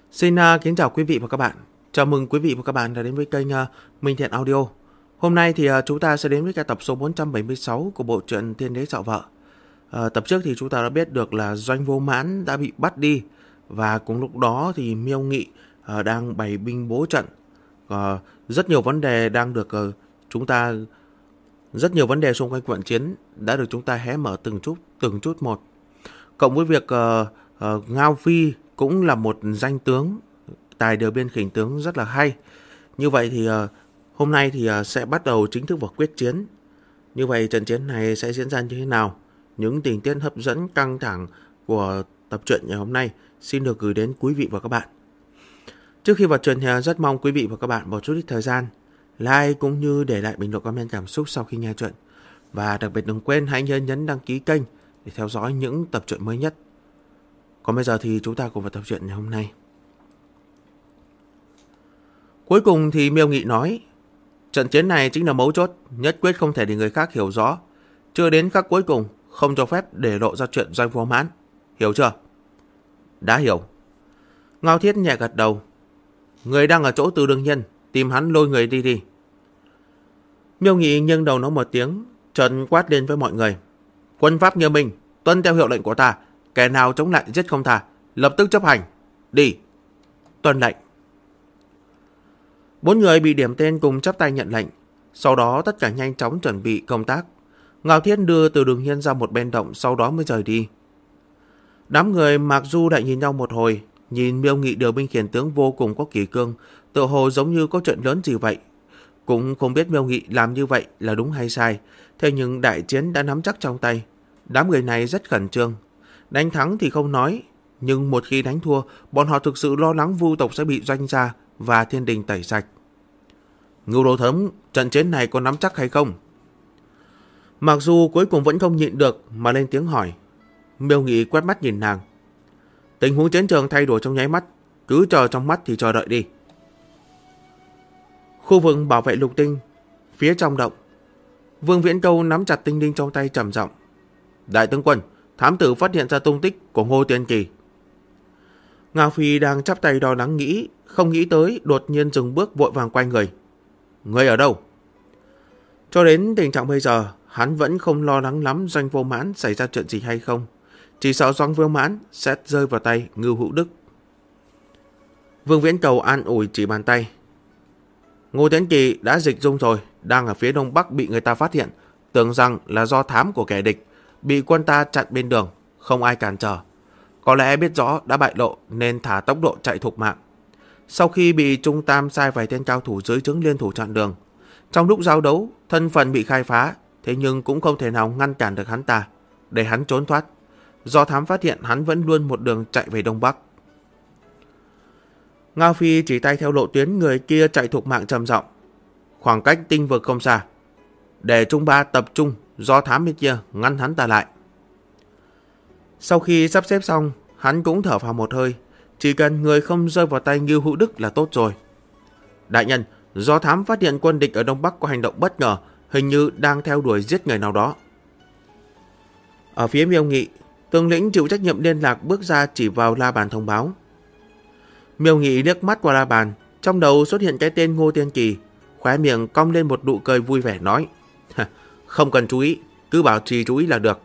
Xin kính chào quý vị và các bạn. Chào mừng quý vị và các bạn đã đến với kênh Minh Thiện Audio. Hôm nay thì chúng ta sẽ đến với cái tập số 476 của bộ truyện Tiên Đế Dạo Vợ. Tập trước thì chúng ta đã biết được là Doanh Vô Mãn đã bị bắt đi, và cùng lúc đó thì Miêu Nghị đang bày binh bố trận. Rất nhiều vấn đề đang được rất nhiều vấn đề xung quanh trận chiến đã được chúng ta hé mở từng chút một. Cộng với việc Ngao Phi cũng là một danh tướng tài điều biên khỉnh tướng rất là hay. Như vậy thì hôm nay thì sẽ bắt đầu chính thức vào quyết chiến. Như vậy trận chiến này sẽ diễn ra như thế nào? Những tình tiết hấp dẫn căng thẳng của tập truyện ngày hôm nay xin được gửi đến quý vị và các bạn. Trước khi vào truyện thì rất mong quý vị và các bạn bỏ chút ít thời gian like cũng như để lại bình luận comment cảm xúc sau khi nghe truyện. Và đặc biệt đừng quên hãy nhấn đăng ký kênh để theo dõi những tập truyện mới nhất. Còn bây giờ thì chúng ta cùng vào tập truyện ngày hôm nay. Cuối cùng thì Miêu Nghị nói, trận chiến này chính là mấu chốt, nhất quyết không thể để người khác hiểu rõ. Chưa đến khắc cuối cùng, không cho phép để lộ ra chuyện Doanh Vô Mãn. Hiểu chưa? Đã hiểu. Ngao Thiết nhẹ gật đầu. Người đang ở chỗ Từ Đương Nhân, tìm hắn lôi người đi đi. Miêu Nghị nghiêng đầu nói một tiếng, chợt quát lên với mọi người. Quân pháp nghiêm minh, tuân theo hiệu lệnh của ta. Kẻ nào chống lại giết không tha, lập tức chấp hành. Đi. Tuân lệnh. 4 người bị điểm tên cùng chắp tay nhận lệnh. Sau đó tất cả nhanh chóng chuẩn bị công tác. Ngao Thiết đưa Từ Đường Hiên ra một bên động, sau đó mới rời đi. Đám người mặc dù lại nhìn nhau một hồi, nhìn Miêu Nghị điều binh khiển tướng vô cùng có kỷ cương, tựa hồ giống như có chuyện lớn gì vậy. Cũng không biết Miêu Nghị làm như vậy là đúng hay sai. Thế nhưng đại chiến đã nắm chắc trong tay. Đám người này rất khẩn trương. Đánh thắng thì không nói, nhưng một khi đánh thua, bọn họ thực sự lo lắng Vu tộc sẽ bị Doanh gia và Thiên Đình tẩy sạch. Ngưu Đồ Thấm, trận chiến này có nắm chắc hay không? Mặc dù cuối cùng vẫn không nhịn được mà lên tiếng hỏi. Miêu Nghị quét mắt nhìn nàng. Tình huống chiến trường thay đổi trong nháy mắt, cứ chờ trong mắt thì chờ đợi đi. Khu vực bảo vệ lục tinh, phía trong động, Vương Viễn Câu nắm chặt tinh linh trong tay trầm giọng. Đại tướng quân, thám tử phát hiện ra tung tích của Ngô Tiên Kỳ. Ngao Phi đang chắp tay đo lắng nghĩ, không nghĩ tới đột nhiên dừng bước vội vàng quay người. Người ở đâu? Cho đến tình trạng bây giờ, hắn vẫn không lo lắng lắm Doanh Vô Mãn xảy ra chuyện gì hay không. Chỉ sợ Doanh Vô Mãn sẽ rơi vào tay Ngưu Hữu Đức. Vương Viễn Cầu an ủi chỉ bàn tay. Ngô Tiên Kỳ đã dịch dung rồi, đang ở phía đông bắc bị người ta phát hiện, tưởng rằng là do thám của kẻ địch, bị quân ta chặn bên đường, không ai cản trở. Có lẽ biết rõ đã bại lộ nên thả tốc độ chạy thục mạng. Sau khi bị Trung Tam sai vài tên cao thủ dưới trướng liên thủ chặn đường, trong lúc giao đấu, thân phận bị khai phá, thế nhưng cũng không thể nào ngăn cản được hắn ta, để hắn trốn thoát. Do thám phát hiện hắn vẫn luôn một đường chạy về đông bắc. Ngao Phi chỉ tay theo lộ tuyến người kia chạy thục mạng trầm giọng. Khoảng cách tinh vực không xa, để Trung Ba tập trung do thám bên kia ngăn hắn ta lại. Sau khi sắp xếp xong, hắn cũng thở phào một hơi. Chỉ cần người không rơi vào tay Ngưu Hữu Đức là tốt rồi. Đại nhân, do thám phát hiện quân địch ở Đông Bắc có hành động bất ngờ, hình như đang theo đuổi giết người nào đó. Ở phía Miêu Nghị, tướng lĩnh chịu trách nhiệm liên lạc bước ra chỉ vào la bàn thông báo. Miêu Nghị liếc mắt qua la bàn, trong đầu xuất hiện cái tên Ngô Tiên Kỳ, khóe miệng cong lên một nụ cười vui vẻ nói. Không cần chú ý, cứ bảo trì chú ý là được.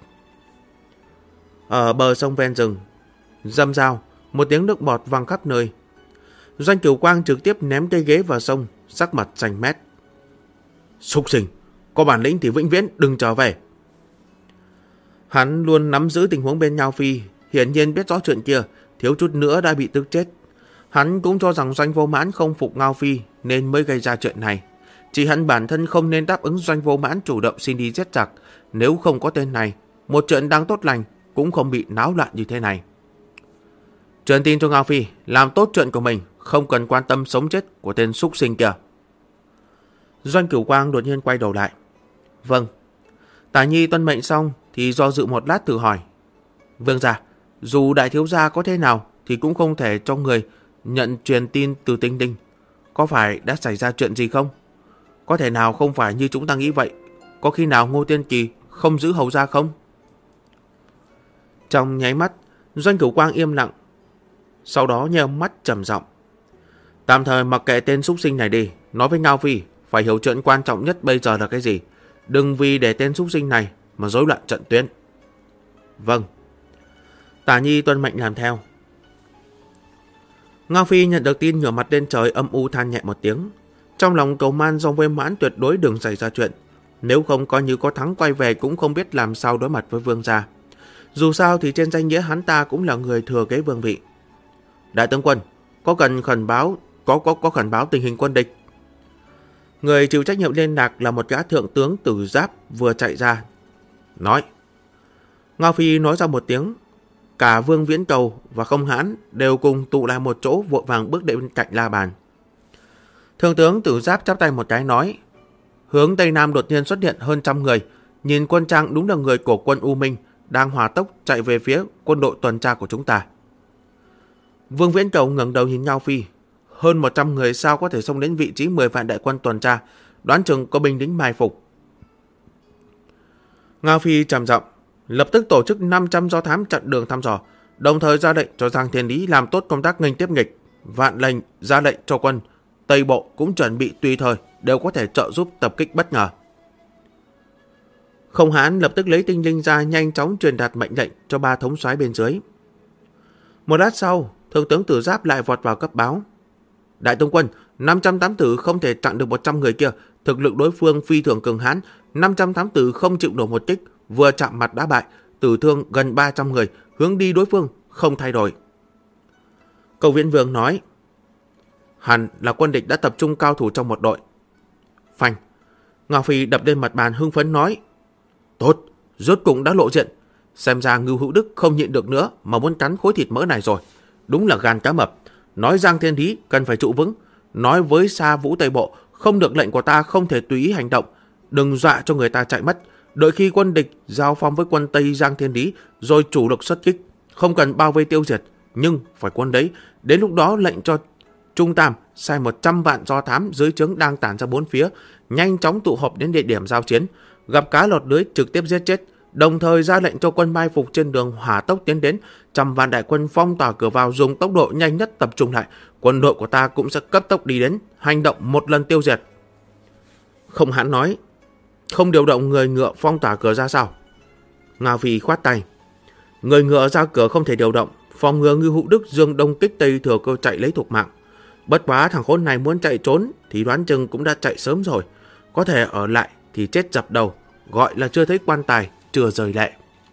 Ở bờ sông ven rừng, râm rao, một tiếng nước bọt văng khắp nơi. Doanh Cửu Quang trực tiếp ném cây ghế vào sông, sắc mặt xanh mét. Súc sinh, có bản lĩnh thì vĩnh viễn đừng trở về. Hắn luôn nắm giữ tình huống bên Ngao Phi, hiển nhiên biết rõ chuyện kia, thiếu chút nữa đã bị tức chết. Hắn cũng cho rằng Doanh Vô Mãn không phục Ngao Phi nên mới gây ra chuyện này. Chỉ hắn bản thân không nên đáp ứng Doanh Vô Mãn chủ động xin đi giết giặc. Nếu không có tên này, một chuyện đang tốt lành cũng không bị náo loạn như thế này. Truyền tin cho Ngao Phi, làm tốt chuyện của mình, không cần quan tâm sống chết của tên súc sinh kia. Doanh Cửu Quang đột nhiên quay đầu lại. Vâng. Tả Nhi tuân mệnh xong thì do dự một lát thử hỏi. Vương gia, dù đại thiếu gia có thế nào thì cũng không thể cho người nhận truyền tin từ Tinh Đinh. Có phải đã xảy ra chuyện gì không? Có thể nào không phải như chúng ta nghĩ vậy? Có khi nào Ngô Tiên Kỳ không giữ hầu gia không? Trong nháy mắt, Doanh Cửu Quang im lặng. sau đó nheo mắt trầm giọng. Tạm thời mặc kệ tên súc sinh này đi, nói với Ngao Phi phải hiểu chuyện quan trọng nhất bây giờ là cái gì. Đừng vì để tên súc sinh này mà rối loạn trận tuyến. Vâng. Tả Nhi tuân mệnh làm theo. Ngao Phi nhận được tin ngửa mặt lên trời, âm u than nhẹ một tiếng. Trong lòng cầu man Dòng Viêm Mãn tuyệt đối đừng xảy ra chuyện. Nếu không coi như có thắng quay về cũng không biết làm sao đối mặt với vương gia. Dù sao thì trên danh nghĩa hắn ta cũng là người thừa kế vương vị. Đại tướng quân, có cần khẩn báo có khẩn báo tình hình quân địch. Người chịu trách nhiệm liên lạc là một gã thượng tướng Tử Giáp vừa chạy ra. Nói. Ngao Phi nói ra một tiếng. Cả Vương Viễn Cầu và Không Hãn đều cùng tụ lại một chỗ, vội vàng bước đến bên cạnh la bàn. Thượng tướng Tử Giáp chắp tay một cái nói. Hướng Tây Nam đột nhiên xuất hiện hơn 100 người. Nhìn quân trang đúng là người của quân U Minh đang hỏa tốc chạy về phía quân đội tuần tra của chúng ta. Vương Viễn Cầu ngẩng đầu nhìn Ngao Phi. Hơn 100 người sao có thể xông đến vị trí 10 vạn đại quân tuần tra, đoán chừng có binh lính mai phục. Ngao Phi trầm giọng, lập tức tổ chức 500 do thám chặn đường thăm dò, đồng thời ra lệnh cho Giang Thiên Lý làm tốt công tác nghênh tiếp nghịch. Vạn lệnh ra lệnh cho quân Tây Bộ cũng chuẩn bị tùy thời, đều có thể trợ giúp tập kích bất ngờ. Không Hãn lập tức lấy tinh linh ra, nhanh chóng truyền đạt mệnh lệnh cho 3 thống soái bên dưới. Một lát sau, thượng tướng Tử Giáp lại vọt vào cấp báo. Đại tướng quân, 500 thám tử không thể chặn được 100 người kia, thực lực đối phương phi thường cường hãn, 500 thám tử không chịu nổi một kích, vừa chạm mặt đã bại, tử thương gần 300 người, hướng đi đối phương không thay đổi. Cầu Viễn Vương nói, hẳn là quân địch đã tập trung cao thủ trong một đội. Phanh. Ngao Phi đập lên mặt bàn hưng phấn nói, tốt, rốt cũng đã lộ diện. Xem ra Ngưu Hữu Đức không nhịn được nữa mà muốn cắn khối thịt mỡ này rồi. Đúng là gan cá mập. Nói Giang Thiên Lý cần phải trụ vững. Nói với Sa Vũ Tây Bộ không được lệnh của ta không thể tùy ý hành động. Đừng dọa cho người ta chạy mất. Đợi khi quân địch giao phong với quân Tây Giang Thiên Lý rồi chủ lực xuất kích. Không cần bao vây tiêu diệt, nhưng phải quân đấy. Đến lúc đó lệnh cho Trung Tam sai 100 vạn do thám dưới trướng đang tản ra bốn phía, nhanh chóng tụ họp đến địa điểm giao chiến. Gặp cá lọt lưới trực tiếp giết chết. Đồng thời ra lệnh cho quân mai phục trên đường hỏa tốc tiến đến, 100 vạn đại quân phong tỏa cửa vào, dùng tốc độ nhanh nhất tập trung lại. Quân đội của ta cũng sẽ cấp tốc đi đến, hành động một lần tiêu diệt. Không Hãn nói, không điều động người ngựa phong tỏa cửa ra sao? Ngao Phi khoát tay, người ngựa ra cửa không thể điều động, phòng ngừa Ngưu Hữu Đức dương đông kích tây thừa cơ chạy lấy thục mạng. Bất quá thằng khốn này muốn chạy trốn thì đoán chừng cũng đã chạy sớm rồi, có thể ở lại thì chết dập đầu, gọi là chưa thấy quan tài chưa rời lệ.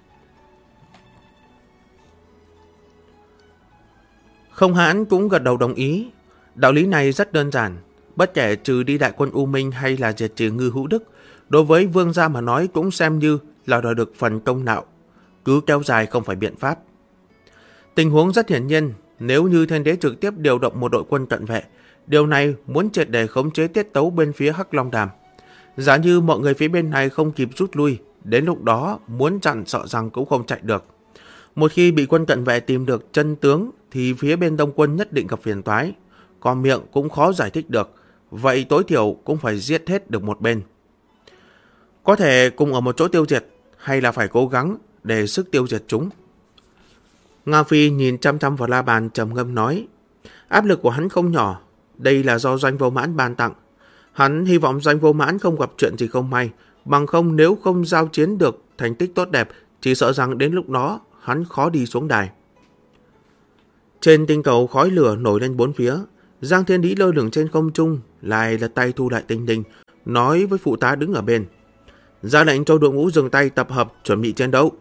Không Hãn cũng gật đầu đồng ý. Đạo lý này rất đơn giản, bất kể trừ đi đại quân U Minh hay là diệt trừ Ngưu Hữu Đức, đối với vương gia mà nói cũng xem như là đòi được phần công nạo. Cứ kéo dài không phải biện pháp. Tình huống rất hiển nhiên, nếu như Thiên Đế trực tiếp điều động một đội quân cận vệ, điều này muốn triệt để khống chế tiết tấu bên phía Hắc Long Đàm. Giả như mọi người phía bên này không kịp rút lui, đến lúc đó muốn chặn sợ rằng cũng không chạy được. Một khi bị quân cận vệ tìm được chân tướng thì phía bên Đông quân nhất định gặp phiền toái, còn miệng cũng khó giải thích được, vậy tối thiểu cũng phải giết hết được một bên. Có thể cùng ở một chỗ tiêu diệt, hay là phải cố gắng để sức tiêu diệt chúng. Ngao Phi nhìn chăm chăm vào la bàn trầm ngâm nói, áp lực của hắn không nhỏ, đây là do Doanh Vô Mãn ban tặng. Hắn hy vọng Doanh Vô Mãn không gặp chuyện gì không may, bằng không nếu không giao chiến được thành tích tốt đẹp, chỉ sợ rằng đến lúc đó hắn khó đi xuống đài. Trên tinh cầu khói lửa nổi lên bốn phía, Giang Thiên Lý lơ lửng trên không trung, lại là tay thu lại tinh linh, nói với phụ tá đứng ở bên, ra lệnh cho đội ngũ dừng tay tập hợp chuẩn bị chiến đấu.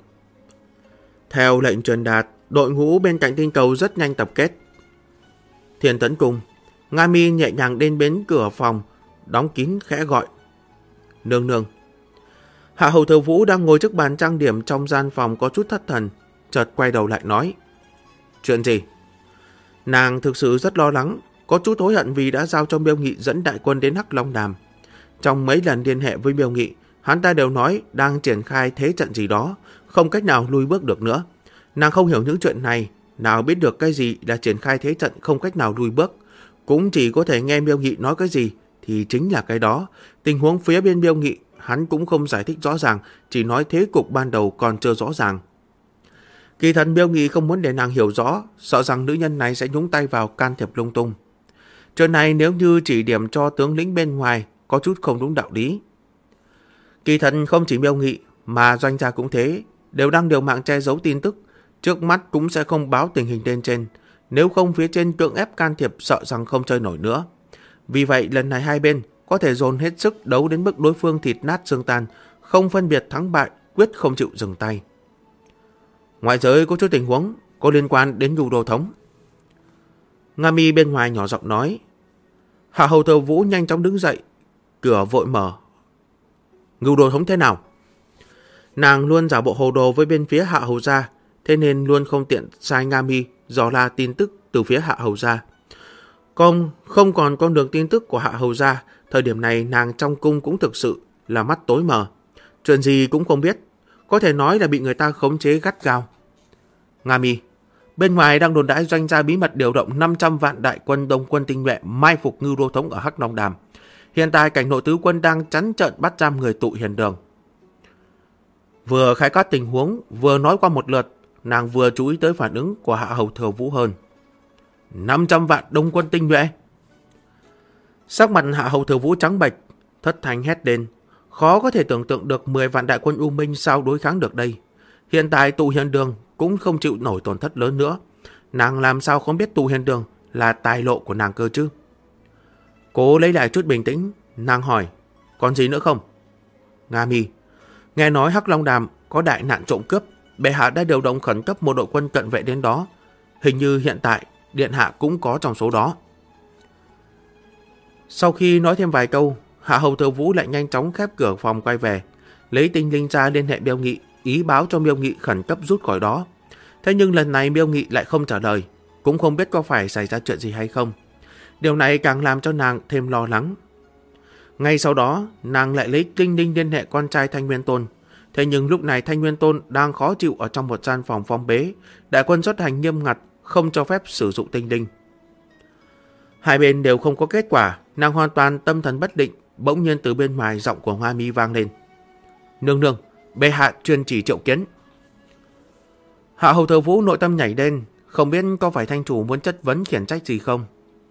Theo lệnh truyền đạt, đội ngũ bên cạnh tinh cầu rất nhanh tập kết. Thiên Tấn Cung, Nga Mi nhẹ nhàng đến bên cửa phòng, đóng kín khẽ gọi, nương nương. Hạ Hầu Thừa Vũ đang ngồi trước bàn trang điểm trong gian phòng có chút thất thần, chợt quay đầu lại nói, chuyện gì? Nàng thực sự rất lo lắng, có chút hối hận vì đã giao cho Miêu Nghị dẫn đại quân đến Hắc Long Đàm. Trong mấy lần liên hệ với Miêu Nghị, hắn ta đều nói đang triển khai thế trận gì đó, không cách nào lùi bước được nữa. Nàng không hiểu những chuyện này, nào biết được cái gì là triển khai thế trận không cách nào lùi bước, cũng chỉ có thể nghe Miêu Nghị nói cái gì thì chính là cái đó. Tình huống phía bên Miêu Nghị hắn cũng không giải thích rõ ràng, chỉ nói thế cục ban đầu còn chưa rõ ràng. Kỳ thật Miêu Nghị không muốn để nàng hiểu rõ, sợ rằng nữ nhân này sẽ nhúng tay vào can thiệp lung tung. Chuyện này nếu như chỉ điểm cho tướng lĩnh bên ngoài có chút không đúng đạo lý. Kỳ thật không chỉ Miêu Nghị mà doanh gia cũng thế, đều đang điều mạng che giấu tin tức, trước mắt cũng sẽ không báo tình hình lên trên, nếu không phía trên cưỡng ép can thiệp sợ rằng không chơi nổi nữa. Vì vậy lần này hai bên có thể dồn hết sức đấu đến mức đối phương thịt nát xương tan, không phân biệt thắng bại, quyết không chịu dừng tay. Ngoại giới có chút tình huống có liên quan đến Ngưu Đô Thống. Nga Mi bên ngoài nhỏ giọng nói. Hạ hầu Thừa Vũ nhanh chóng đứng dậy, cửa vội mở. Ngưu Đô Thống thế nào? Nàng luôn giả bộ hồ đồ với bên phía Hạ hầu gia, thế nên luôn không tiện sai Nga Mi dò la tin tức từ phía Hạ hầu gia. Không còn con đường tin tức của Hạ hầu gia, thời điểm này nàng trong cung cũng thực sự là mắt tối mờ, chuyện gì cũng không biết, có thể nói là bị người ta khống chế gắt gao. Nga Mi, bên ngoài đang đồn đãi doanh gia bí mật điều động 500 vạn đại quân Đông quân tinh nhuệ mai phục Ngưu Đô Thống ở Hắc Long Đàm. Hiện tại cảnh nội tứ quân đang trắng trợn bắt giam người tụ hiền đường. Vừa khai quát tình huống, vừa nói qua một lượt, nàng vừa chú ý tới phản ứng của Hạ hầu Thừa Vũ hơn. 500 vạn Đông quân tinh nhuệ. Sắc mặt Hạ hầu Thừa Vũ trắng bệch, thất thanh hét lên. Khó có thể tưởng tượng được 10 vạn đại quân U Minh sao đối kháng được đây. Hiện tại tụ hiền đường cũng không chịu nổi tổn thất lớn nữa. Nàng làm sao không biết tụ hiền đường là tài lộ của nàng cơ chứ? Cố lấy lại chút bình tĩnh, nàng hỏi, còn gì nữa không? Nga Mi, nghe nói Hắc Long Đàm có đại nạn trộm cướp, bệ hạ đã điều động khẩn cấp một đội quân cận vệ đến đó. Hình như hiện tại điện hạ cũng có trong số đó. Sau khi nói thêm vài câu, Hạ hầu Thừa Vũ lại nhanh chóng khép cửa phòng quay về, lấy tinh linh ra liên hệ Miêu Nghị, ý báo cho Miêu Nghị khẩn cấp rút khỏi đó. Thế nhưng lần này Miêu Nghị lại không trả lời, cũng không biết có phải xảy ra chuyện gì hay không. Điều này càng làm cho nàng thêm lo lắng. Ngay sau đó, nàng lại lấy tinh linh liên hệ con trai Thanh Nguyên Tôn. Thế nhưng lúc này Thanh Nguyên Tôn đang khó chịu ở trong một gian phòng phong bế, đại quân xuất hành nghiêm ngặt, không cho phép sử dụng tinh linh. Hai bên đều không có kết quả, nàng hoàn toàn tâm thần bất định. Bỗng nhiên từ bên ngoài giọng của Hoa Mi vang lên. Nương nương, bệ hạ truyền chỉ triệu kiến. Hạ hầu Thừa Vũ nội tâm nhảy lên, không biết có phải thanh chủ muốn chất vấn khiển trách gì không.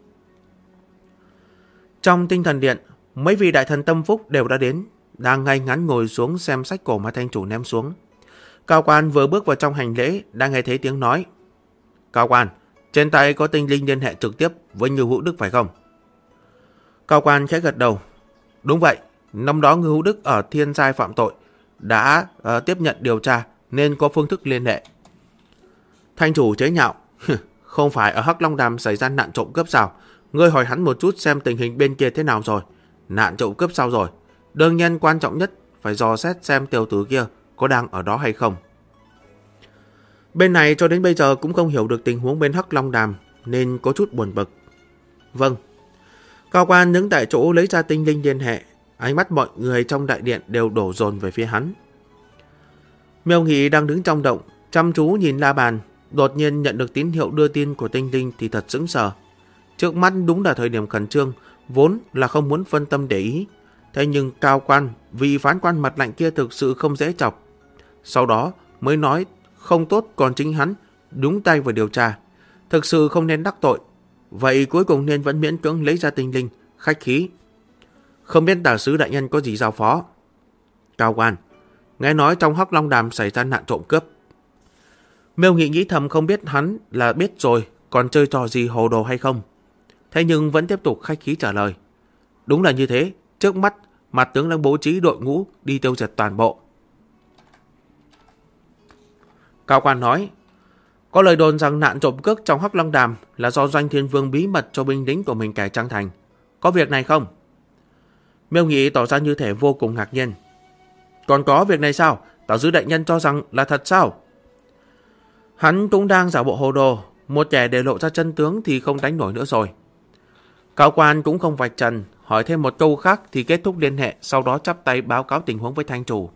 Trong tinh thần điện, mấy vị đại thần tâm phúc đều đã đến, đang ngay ngắn ngồi xuống xem sách cổ mà thanh chủ ném xuống. Cao quan vừa bước vào trong hành lễ, đang nghe thấy tiếng nói. Cao quan, trên tay có tinh linh liên hệ trực tiếp với Ngưu Hữu Đức phải không? Cao quan khẽ gật đầu. Đúng vậy, năm đó Ngưu Hữu Đức ở Thiên Giai phạm tội, đã tiếp nhận điều tra nên có phương thức liên hệ. Thanh chủ chế nhạo. Không phải ở Hắc Long Đàm xảy ra nạn trộm cướp sao? Ngươi hỏi hắn một chút xem tình hình bên kia thế nào rồi. Nạn trộm cướp sao rồi? Đương nhiên quan trọng nhất phải dò xét xem tiểu tử kia có đang ở đó hay không. Bên này cho đến bây giờ cũng không hiểu được tình huống bên Hắc Long Đàm nên có chút buồn bực. Vâng. Cao quan đứng tại chỗ lấy ra tinh linh liên hệ, ánh mắt mọi người trong đại điện đều đổ dồn về phía hắn. Miêu Nghị đang đứng trong động, chăm chú nhìn la bàn, đột nhiên nhận được tín hiệu đưa tin của tinh linh thì thật sững sờ. Trước mắt đúng là thời điểm khẩn trương, vốn là không muốn phân tâm để ý. Thế nhưng Cao quan, vị phán quan mặt lạnh kia thực sự không dễ chọc. Sau đó mới nói không tốt, còn chính hắn đúng tay vào điều tra. Thực sự không nên đắc tội. Vậy cuối cùng nên vẫn miễn cưỡng lấy ra tinh linh, khách khí. Không biết tả sứ đại nhân có gì giao phó. Cao quan, nghe nói trong Hắc Long Đàm xảy ra nạn trộm cướp. Miêu Nghị nghĩ thầm không biết hắn là biết rồi, còn chơi trò gì hồ đồ hay không. Thế nhưng vẫn tiếp tục khách khí trả lời. Đúng là như thế, trước mắt mặt tướng đang bố trí đội ngũ đi tiêu diệt toàn bộ. Cao quan nói, có lời đồn rằng nạn trộm cướp trong Hắc Long Đàm là do Doanh Thiên Vương bí mật cho binh lính của mình cải trang thành. Có việc này không? Miêu Nghị tỏ ra như thể vô cùng ngạc nhiên. Còn có việc này sao? Tả sứ đại nhân cho rằng là thật sao? Hắn cũng đang giả bộ hồ đồ, một kẻ để lộ ra chân tướng thì không đánh nổi nữa rồi. Cao quan cũng không vạch trần, hỏi thêm một câu khác thì kết thúc liên hệ, sau đó chắp tay báo cáo tình huống với thanh chủ.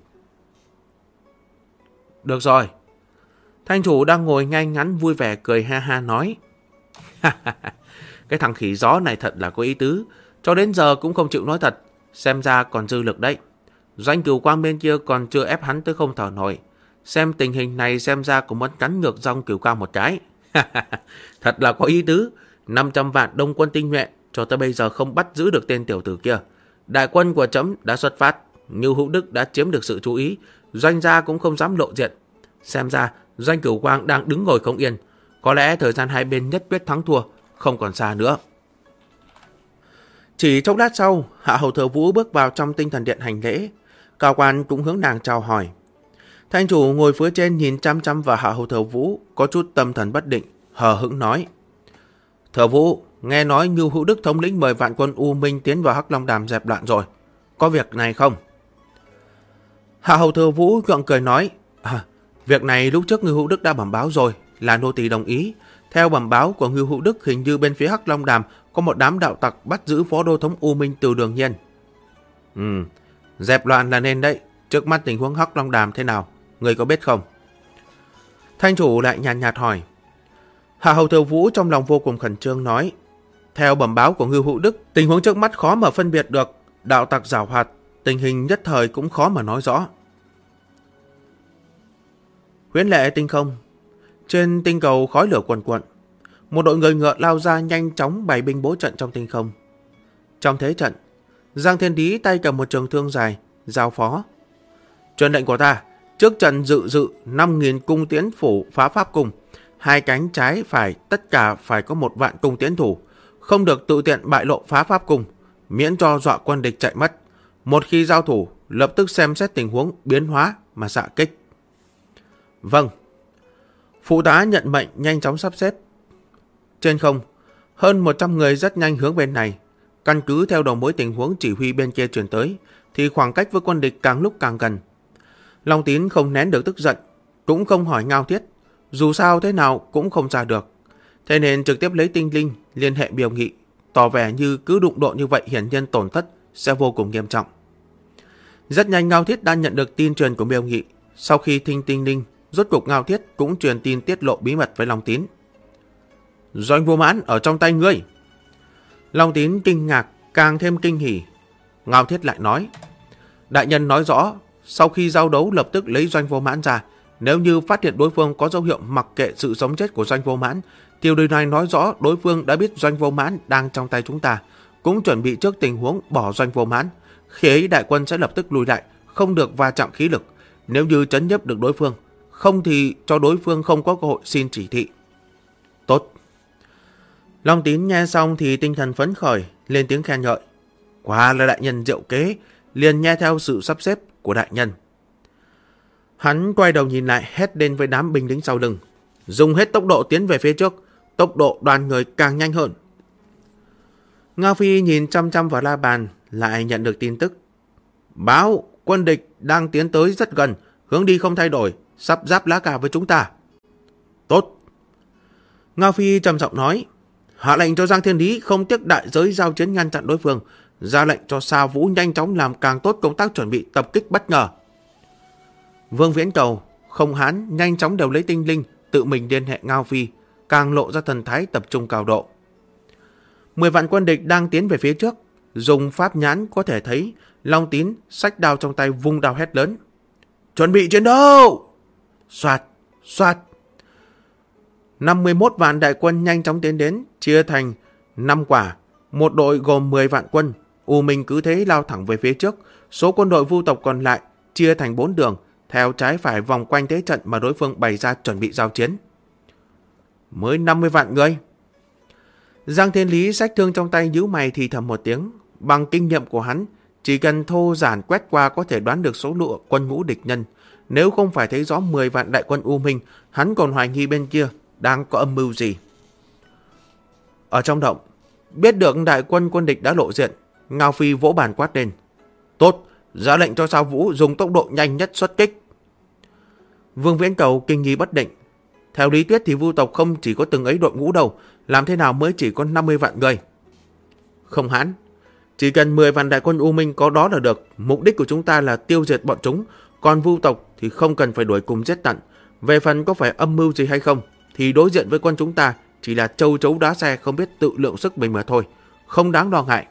Được rồi. Thanh chủ đang ngồi ngay ngắn vui vẻ cười ha ha nói. Cái thằng khỉ gió này thật là có ý tứ, cho đến giờ cũng không chịu nói thật, xem ra còn dư lực đấy. Doanh Cửu Quang bên kia còn chưa ép hắn tới không thở nổi. Xem tình hình này xem ra cũng muốn cắn ngược dòng Cửu Cao một cái. Thật là có ý tứ. 500 vạn đông quân tinh nhuệ cho tới bây giờ không bắt giữ được tên tiểu tử kia. Đại quân của trẫm đã xuất phát, Ngưu Hữu Đức đã chiếm được sự chú ý, Doanh gia cũng không dám lộ diện. Xem ra Doanh Cửu Quang đang đứng ngồi không yên. Có lẽ thời gian hai bên nhất quyết thắng thua không còn xa nữa. Chỉ chốc lát sau, Hạ Hầu Thừa Vũ bước vào trong Tinh Thần Điện hành lễ. Cao quan cũng hướng nàng chào hỏi. Thanh chủ ngồi phía trên nhìn chăm chăm vào Hạ Hầu Thừa Vũ, có chút tâm thần bất định, hờ hững nói: Thừa Vũ, nghe nói Ngưu Hữu Đức thống lĩnh 10 vạn quân U Minh tiến vào Hắc Long Đàm dẹp loạn rồi, có việc này không? Hạ Hầu Thừa Vũ gượng cười nói: Việc này lúc trước Ngưu Hữu Đức đã bẩm báo rồi, là nô tỳ đồng ý. Theo bẩm báo của Ngưu Hữu Đức, hình như bên phía Hắc Long Đàm có một đám đạo tặc bắt giữ phó đô thống U Minh Từ Đường Nhiên. Dẹp loạn là nên đấy. Trước mắt tình huống Hắc Long Đàm thế nào, người có biết không? Thanh chủ lại nhàn nhạt hỏi. Hạ Hầu Thừa Vũ trong lòng vô cùng khẩn trương nói: Theo bẩm báo của Ngưu Hữu Đức, tình huống trước mắt khó mà phân biệt được, đạo tặc giảo hoạt, tình hình nhất thời cũng khó mà nói rõ. Huyễn lệ tinh không, trên tinh cầu khói lửa cuồn cuộn, một đội người ngựa lao ra nhanh chóng bày binh bố trận trong tinh không. Trong thế trận, Giang Thiên Lý tay cầm một trường thương dài, giao phó: Truyền lệnh của ta, trước trận dự 5.000 cung tiễn phủ phá pháp cung, hai cánh trái phải tất cả phải có 1 vạn cung tiễn thủ, không được tự tiện bại lộ phá pháp cung, miễn cho dọa quân địch chạy mất. Một khi giao thủ, lập tức xem xét tình huống biến hóa mà xạ kích. Vâng. Phụ tá nhận mệnh nhanh chóng sắp xếp. Trên không, hơn 100 người rất nhanh hướng bên này. Căn cứ theo đầu mối tình huống chỉ huy bên kia truyền tới, thì khoảng cách với quân địch càng lúc càng gần. Long Tín không nén được tức giận, cũng không hỏi Ngao Thiết, dù sao thế nào cũng không ra được. Thế nên trực tiếp lấy tinh linh liên hệ Miêu Nghị, tỏ vẻ như cứ đụng độ như vậy hiển nhiên tổn thất sẽ vô cùng nghiêm trọng. Rất nhanh Ngao Thiết đã nhận được tin truyền của Miêu Nghị. Sau khi thinh tinh linh, rốt cục Ngao Thiết cũng truyền tin tiết lộ bí mật với Long Tín. Doanh Vô Mãn ở trong tay ngươi. Long Tín kinh ngạc, càng thêm kinh hỉ. Ngao Thiết lại nói: Đại nhân nói rõ, sau khi giao đấu lập tức lấy Doanh Vô Mãn ra. Nếu như phát hiện đối phương có dấu hiệu mặc kệ sự sống chết của Doanh Vô Mãn, điều này nói rõ đối phương đã biết Doanh Vô Mãn đang trong tay chúng ta, cũng chuẩn bị trước tình huống bỏ Doanh Vô Mãn. Khi ấy đại quân sẽ lập tức lùi lại, không được va chạm khí lực. Nếu như trấn nhấp được đối phương, không thì cho đối phương không có cơ hội xin chỉ thị. Tốt. Long Tín nghe xong thì tinh thần phấn khởi, lên tiếng khen ngợi. Quả là đại nhân diệu kế, liền nghe theo sự sắp xếp của đại nhân. Hắn quay đầu nhìn lại, hét lên với đám binh lính sau lưng: Dùng hết tốc độ tiến về phía trước, tốc độ đoàn người càng nhanh hơn. Ngao Phi nhìn chăm chăm vào la bàn, lại nhận được tin tức. Báo, quân địch đang tiến tới rất gần, hướng đi không thay đổi, sắp giáp lá cà với chúng ta. Tốt. Ngao Phi trầm giọng nói: Hạ lệnh cho Giang Thiên Lý không tiếc đại giới giao chiến ngăn chặn đối phương, ra lệnh cho Sa Vũ nhanh chóng làm càng tốt công tác chuẩn bị tập kích bất ngờ. Vương Viễn Cầu, Không Hán nhanh chóng đều lấy tinh linh tự mình liên hệ Ngao Phi, càng lộ ra thần thái tập trung cao độ. 10 vạn quân địch đang tiến về phía trước, dùng pháp nhãn có thể thấy Long Tín xách đao trong tay vung đao hét lớn: Chuẩn bị chiến đấu! Soạt, soạt. 51 vạn đại quân nhanh chóng tiến đến, chia thành 5 quả. Một đội gồm 10 vạn quân, U Minh cứ thế lao thẳng về phía trước. Số quân đội vu tộc còn lại chia thành 4 đường, theo trái phải vòng quanh thế trận mà đối phương bày ra chuẩn bị giao chiến. Mới 50 vạn người. Giang Thiên Lý xách thương trong tay nhíu mày thì thầm một tiếng. Bằng kinh nghiệm của hắn, chỉ cần thô giản quét qua có thể đoán được số lượng quân ngũ địch nhân. Nếu không phải thấy rõ 10 vạn đại quân U Minh, hắn còn hoài nghi bên kia đang có âm mưu gì. Ở trong động, biết được đại quân quân địch đã lộ diện, Ngao Phi vỗ bàn quát lên: Tốt, ra lệnh cho Sa Vũ dùng tốc độ nhanh nhất xuất kích. Vương Viễn Cầu kinh nghi bất định. Theo lý thuyết thì vu tộc không chỉ có từng ấy đội ngũ đâu, làm thế nào mới chỉ có 50 vạn người? Không Hán, chỉ cần 10 vạn đại quân U Minh có đó là được. Mục đích của chúng ta là tiêu diệt bọn chúng, còn vu tộc thì không cần phải đuổi cùng giết tận. Về phần có phải âm mưu gì hay không, thì đối diện với quân chúng ta chỉ là châu chấu đá xe không biết tự lượng sức mình mà thôi, không đáng lo ngại.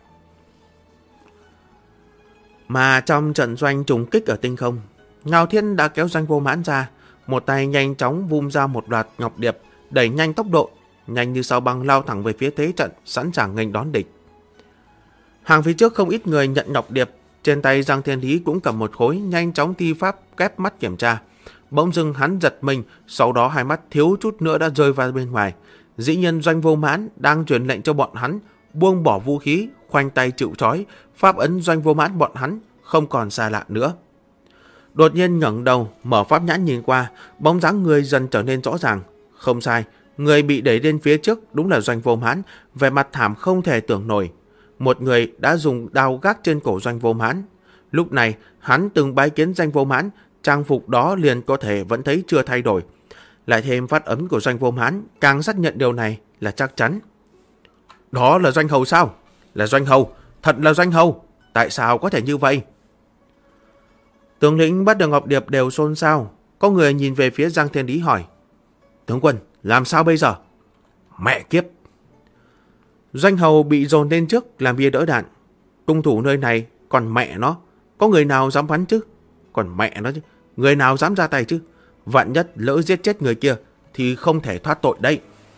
Mà trong trận doanh trùng kích ở tinh không, Ngao Thiên đã kéo Doanh Vô Mãn ra, một tay nhanh chóng vung ra một loạt ngọc điệp, đẩy nhanh tốc độ, nhanh như sao băng lao thẳng về phía thế trận, sẵn sàng nghênh đón địch. Hàng phía trước không ít người nhận ngọc điệp, trên tay Giang Thiên Lý cũng cầm một khối, nhanh chóng thi pháp kép mắt kiểm tra. Bỗng dưng hắn giật mình, sau đó hai mắt thiếu chút nữa đã rơi vào bên ngoài. Dĩ nhiên Doanh Vô Mãn đang truyền lệnh cho bọn hắn buông bỏ vũ khí, khoanh tay chịu trói, pháp ấn Doanh Vô Mãn bọn hắn không còn xa lạ nữa. Đột nhiên ngẩng đầu, mở pháp nhãn nhìn qua, bóng dáng người dần trở nên rõ ràng. Không sai, người bị đẩy lên phía trước đúng là Doanh Vô Mãn, vẻ mặt thảm không thể tưởng nổi. Một người đã dùng đao gác trên cổ Doanh Vô Mãn. Lúc này, hắn từng bái kiến Doanh Vô Mãn, trang phục đó liền có thể vẫn thấy chưa thay đổi. Lại thêm phát ấn của Doanh Vô Mãn, càng xác nhận điều này là chắc chắn. Đó là Doanh Hầu sao? Là Doanh Hầu, thật là Doanh Hầu. Tại sao có thể như vậy? Tướng lĩnh bắt được ngọc điệp đều xôn xao. Có người nhìn về phía Giang Thiên Lý hỏi: tướng quân, làm sao bây giờ? Mẹ kiếp! Doanh Hầu bị dồn lên trước làm bia đỡ đạn. Cung thủ nơi này còn mẹ nó, có người nào dám bắn chứ? Còn mẹ nó chứ, người nào dám ra tay chứ? Vạn nhất lỡ giết chết người kia thì không thể thoát tội đấy.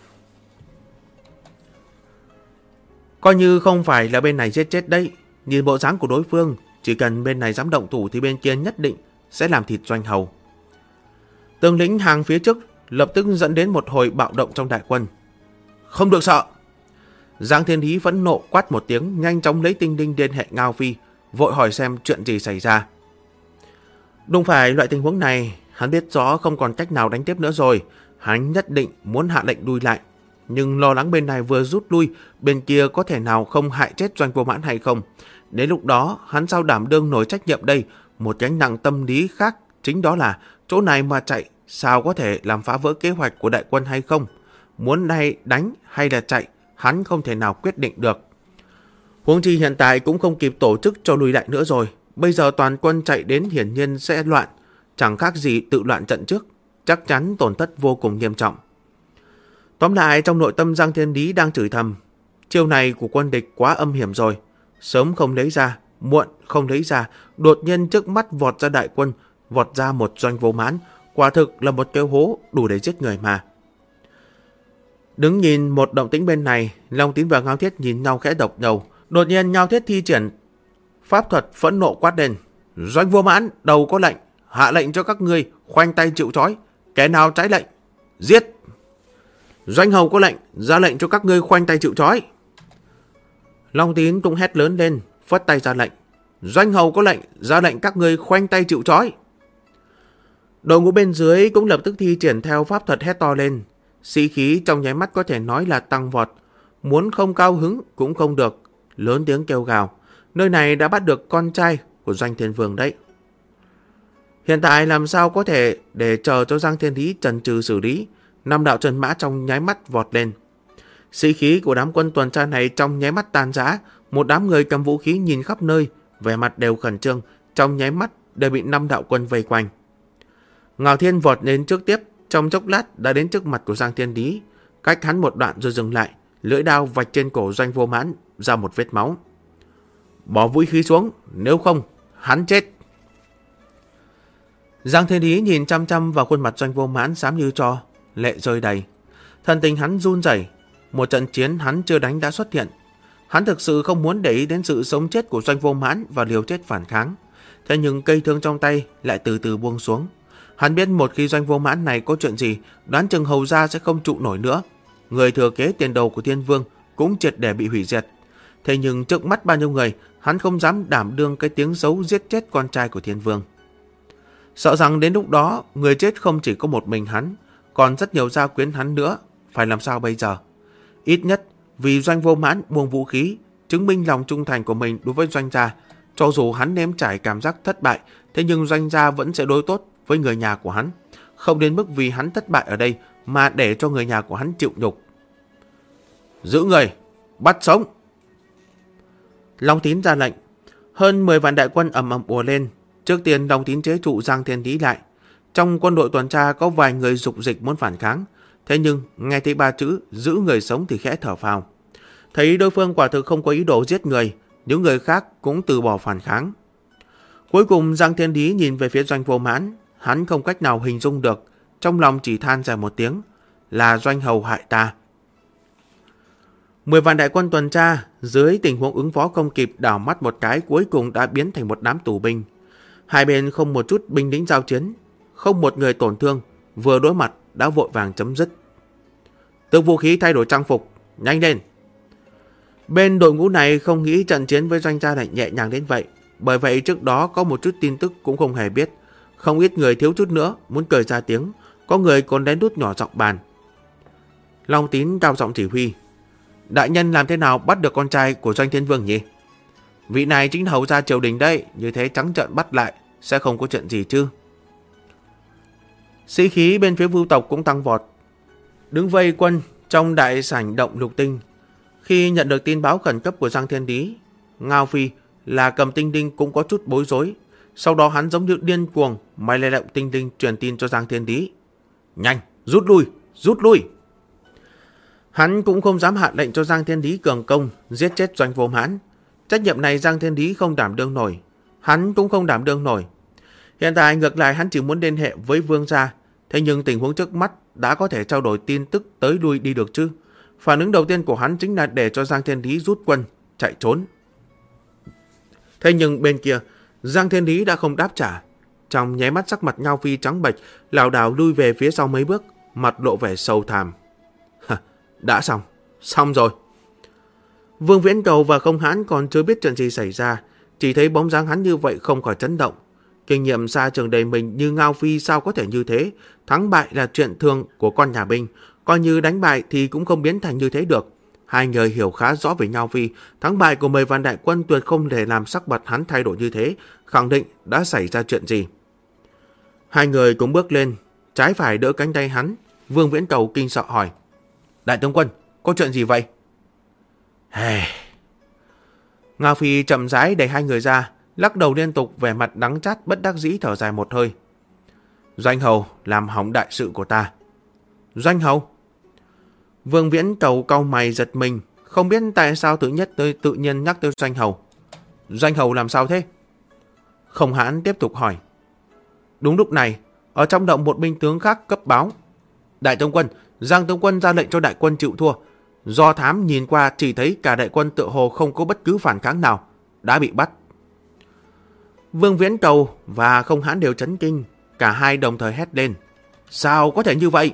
Coi như không phải là bên này giết chết đấy. Nhìn bộ dáng của đối phương, chỉ cần bên này dám động thủ thì bên kia nhất định sẽ làm thịt Doanh Hầu. Tướng lĩnh hàng phía trước lập tức dẫn đến một hồi bạo động trong đại quân. Không được sợ! Giang Thiên Lý phẫn nộ quát một tiếng, nhanh chóng lấy tinh đinh liên hệ Ngao Phi, vội hỏi xem chuyện gì xảy ra. Đúng phải loại tình huống này, hắn biết rõ không còn cách nào đánh tiếp nữa rồi. Hắn nhất định muốn hạ lệnh lui lại, nhưng lo lắng bên này vừa rút lui, bên kia có thể nào không hại chết Doanh Vô Mãn hay không. Đến lúc đó, hắn sao đảm đương nổi trách nhiệm đây? Một gánh nặng tâm lý khác chính đó là chỗ này mà chạy, sao có thể làm phá vỡ kế hoạch của đại quân hay không? Muốn này đánh hay là chạy, hắn không thể nào quyết định được. Huống chi hiện tại cũng không kịp tổ chức cho lùi lại nữa rồi. Bây giờ toàn quân chạy đến hiển nhiên sẽ loạn, chẳng khác gì tự loạn trận trước, chắc chắn tổn thất vô cùng nghiêm trọng. Tóm lại, trong nội tâm Giang Thiên Lý đang chửi thầm, chiêu này của quân địch quá âm hiểm rồi, sớm không lấy ra, muộn không lấy ra, đột nhiên trước mắt vọt ra đại quân, vọt ra một Doanh Vô Mãn, quả thực là một cái hố đủ để giết người mà. Đứng nhìn một động tĩnh bên này, Long Tín và Ngao Thiết nhìn nhau khẽ độc đầu. Đột nhiên Ngao Thiết thi triển pháp thuật phẫn nộ quát lên: Doanh Vô Mãn, đầu có lệnh, hạ lệnh cho các ngươi khoanh tay chịu trói, kẻ nào trái lệnh giết. Doanh Hầu có lệnh, ra lệnh cho các ngươi khoanh tay chịu trói. Long Tín cũng hét lớn lên, phất tay ra lệnh: Doanh Hầu có lệnh, ra lệnh các ngươi khoanh tay chịu trói. Đội ngũ bên dưới cũng lập tức thi triển theo pháp thuật hét to lên. Sĩ khí trong nháy mắt có thể nói là tăng vọt, muốn không cao hứng cũng không được, lớn tiếng kêu gào. Nơi này đã bắt được con trai của Doanh Thiên Vương đấy. Hiện tại làm sao có thể để chờ cho Giang Thiên Lý chần chừ xử lý. 5 đạo trần mã trong nháy mắt vọt lên. Sĩ khí của đám quân tuần tra này trong nháy mắt tan rã. Một đám người cầm vũ khí nhìn khắp nơi, vẻ mặt đều khẩn trương, trong nháy mắt đều bị 5 đạo quân vây quanh. Ngao Thiên vọt lên trước tiếp, trong chốc lát đã đến trước mặt của Giang Thiên Lý, cách hắn một đoạn rồi dừng lại, lưỡi đao vạch trên cổ Doanh Vô Mãn ra một vết máu. Bỏ vũ khí xuống, nếu không hắn chết. Giang Thiên Lý nhìn chăm chăm vào khuôn mặt Doanh Vô Mãn xám như tro, lệ rơi đầy. Thần tình hắn run rẩy. Một trận chiến hắn chưa đánh đã xuất hiện. Hắn thực sự không muốn để ý đến sự sống chết của Doanh Vô Mãn và liều chết phản kháng. Thế nhưng cây thương trong tay lại từ từ buông xuống. Hắn biết một khi Doanh Vô Mãn này có chuyện gì, đoán chừng Hầu gia sẽ không trụ nổi nữa. Người thừa kế tiền đồ của Thiên Vương cũng triệt để bị hủy diệt. Thế nhưng trước mắt bao nhiêu người, hắn không dám đảm đương cái tiếng xấu giết chết con trai của Thiên Vương. Sợ rằng đến lúc đó, người chết không chỉ có một mình hắn, còn rất nhiều gia quyến hắn nữa. Phải làm sao bây giờ? Ít nhất vì Doanh Vô Mãn buông vũ khí, chứng minh lòng trung thành của mình đối với Doanh gia. Cho dù hắn nếm trải cảm giác thất bại, thế nhưng Doanh gia vẫn sẽ đối tốt với người nhà của hắn. Không đến mức vì hắn thất bại ở đây mà để cho người nhà của hắn chịu nhục. Giữ người, bắt sống. Long Tín ra lệnh. Hơn 10 vạn đại quân ầm ầm ùa lên. Trước tiên Long Tín chế trụ Giang Thiên Lý lại. Trong quân đội tuần tra có vài người dục dịch muốn phản kháng. Thế nhưng nghe thấy 3 chữ giữ người sống thì khẽ thở phào. Thấy đối phương quả thực không có ý đồ giết người, những người khác cũng từ bỏ phản kháng. Cuối cùng Giang Thiên Lý nhìn về phía Doanh Vô Mãn. Hắn không cách nào hình dung được trong lòng chỉ than dài một tiếng, là Doanh Hầu hại ta. 10 vạn đại quân tuần tra, dưới tình huống ứng phó không kịp, đảo mắt một cái cuối cùng đã biến thành một đám tù binh. Hai bên không một chút binh lính giao chiến, không một người tổn thương, vừa đối mặt đã vội vàng chấm dứt. Tước vũ khí thay đổi trang phục, nhanh lên. Bên đội ngũ này không nghĩ trận chiến với Doanh gia lại nhẹ nhàng đến vậy, bởi vậy trước đó có một chút tin tức cũng không hề biết. Không ít người thiếu chút nữa muốn cười ra tiếng, có người còn lén đút nhỏ giọng bàn. Long Tín cao giọng chỉ huy, đại nhân làm thế nào bắt được con trai của Doanh Thiên Vương nhỉ? Vị này chính hầu gia triều đình đấy, như thế trắng trợn bắt lại sẽ không có chuyện gì chứ? Sĩ khí bên phía Vưu tộc cũng tăng vọt, đứng vây quân trong đại sảnh động Lục Tinh. Khi nhận được tin báo khẩn cấp của Giang Thiên Lý, Ngao Phi là Cầm Tinh Đinh cũng có chút bối rối. Sau đó hắn giống như điên cuồng mày lay động Tinh Đinh truyền tin cho Giang Thiên Lý, nhanh rút lui, rút lui. Hắn cũng không dám hạ lệnh cho Giang Thiên Lý cường công giết chết Doanh Vô Mãn. Trách nhiệm này Giang Thiên Lý không đảm đương nổi, hắn cũng không đảm đương nổi. Hiện tại ngược lại hắn chỉ muốn liên hệ với Vương gia, thế nhưng tình huống trước mắt đã có thể trao đổi tin tức tới lui đi được chứ? Phản ứng đầu tiên của hắn chính là để cho Giang Thiên Lý rút quân chạy trốn. Thế nhưng bên kia Giang Thiên Lý đã không đáp trả. Trong nháy mắt sắc mặt Ngao Phi trắng bệch, lảo đảo lui về phía sau mấy bước, mặt lộ vẻ sầu thảm. Đã xong, xong rồi. Vương Viễn Cầu và Không Hãn còn chưa biết chuyện gì xảy ra, chỉ thấy bóng dáng hắn như vậy không khỏi chấn động. Kinh nghiệm xa trường đầy mình như Ngao Phi sao có thể như thế? Thắng bại là chuyện thường của con nhà binh, coi như đánh bại thì cũng không biến thành như thế được. Hai người hiểu khá rõ về Ngao Phi, thắng bại của 10 vạn đại quân tuyệt không thể làm sắc mặt hắn thay đổi như thế, khẳng định đã xảy ra chuyện gì. Hai người cũng bước lên, trái phải đỡ cánh tay hắn. Vương Viễn Cầu kinh sợ hỏi, đại tướng quân, có chuyện gì vậy? Ngao Phi chậm rãi đẩy hai người ra, lắc đầu liên tục, vẻ mặt đắng chát bất đắc dĩ thở dài một hơi. Doanh Hầu làm hỏng đại sự của ta. Doanh Hầu? Vương Viễn Cầu cau mày giật mình, không biết tại sao tự nhiên nhắc tới Doanh Hầu. Doanh Hầu làm sao thế? Không Hãn tiếp tục hỏi. Đúng lúc này, ở trong động một binh tướng khác cấp báo, đại tướng quân, Giang tướng quân ra lệnh cho đại quân chịu thua. Do thám nhìn qua chỉ thấy cả đại quân tựa hồ không có bất cứ phản kháng nào, đã bị bắt. Vương Viễn Cầu và Không Hãn đều chấn kinh, cả hai đồng thời hét lên. Sao có thể như vậy?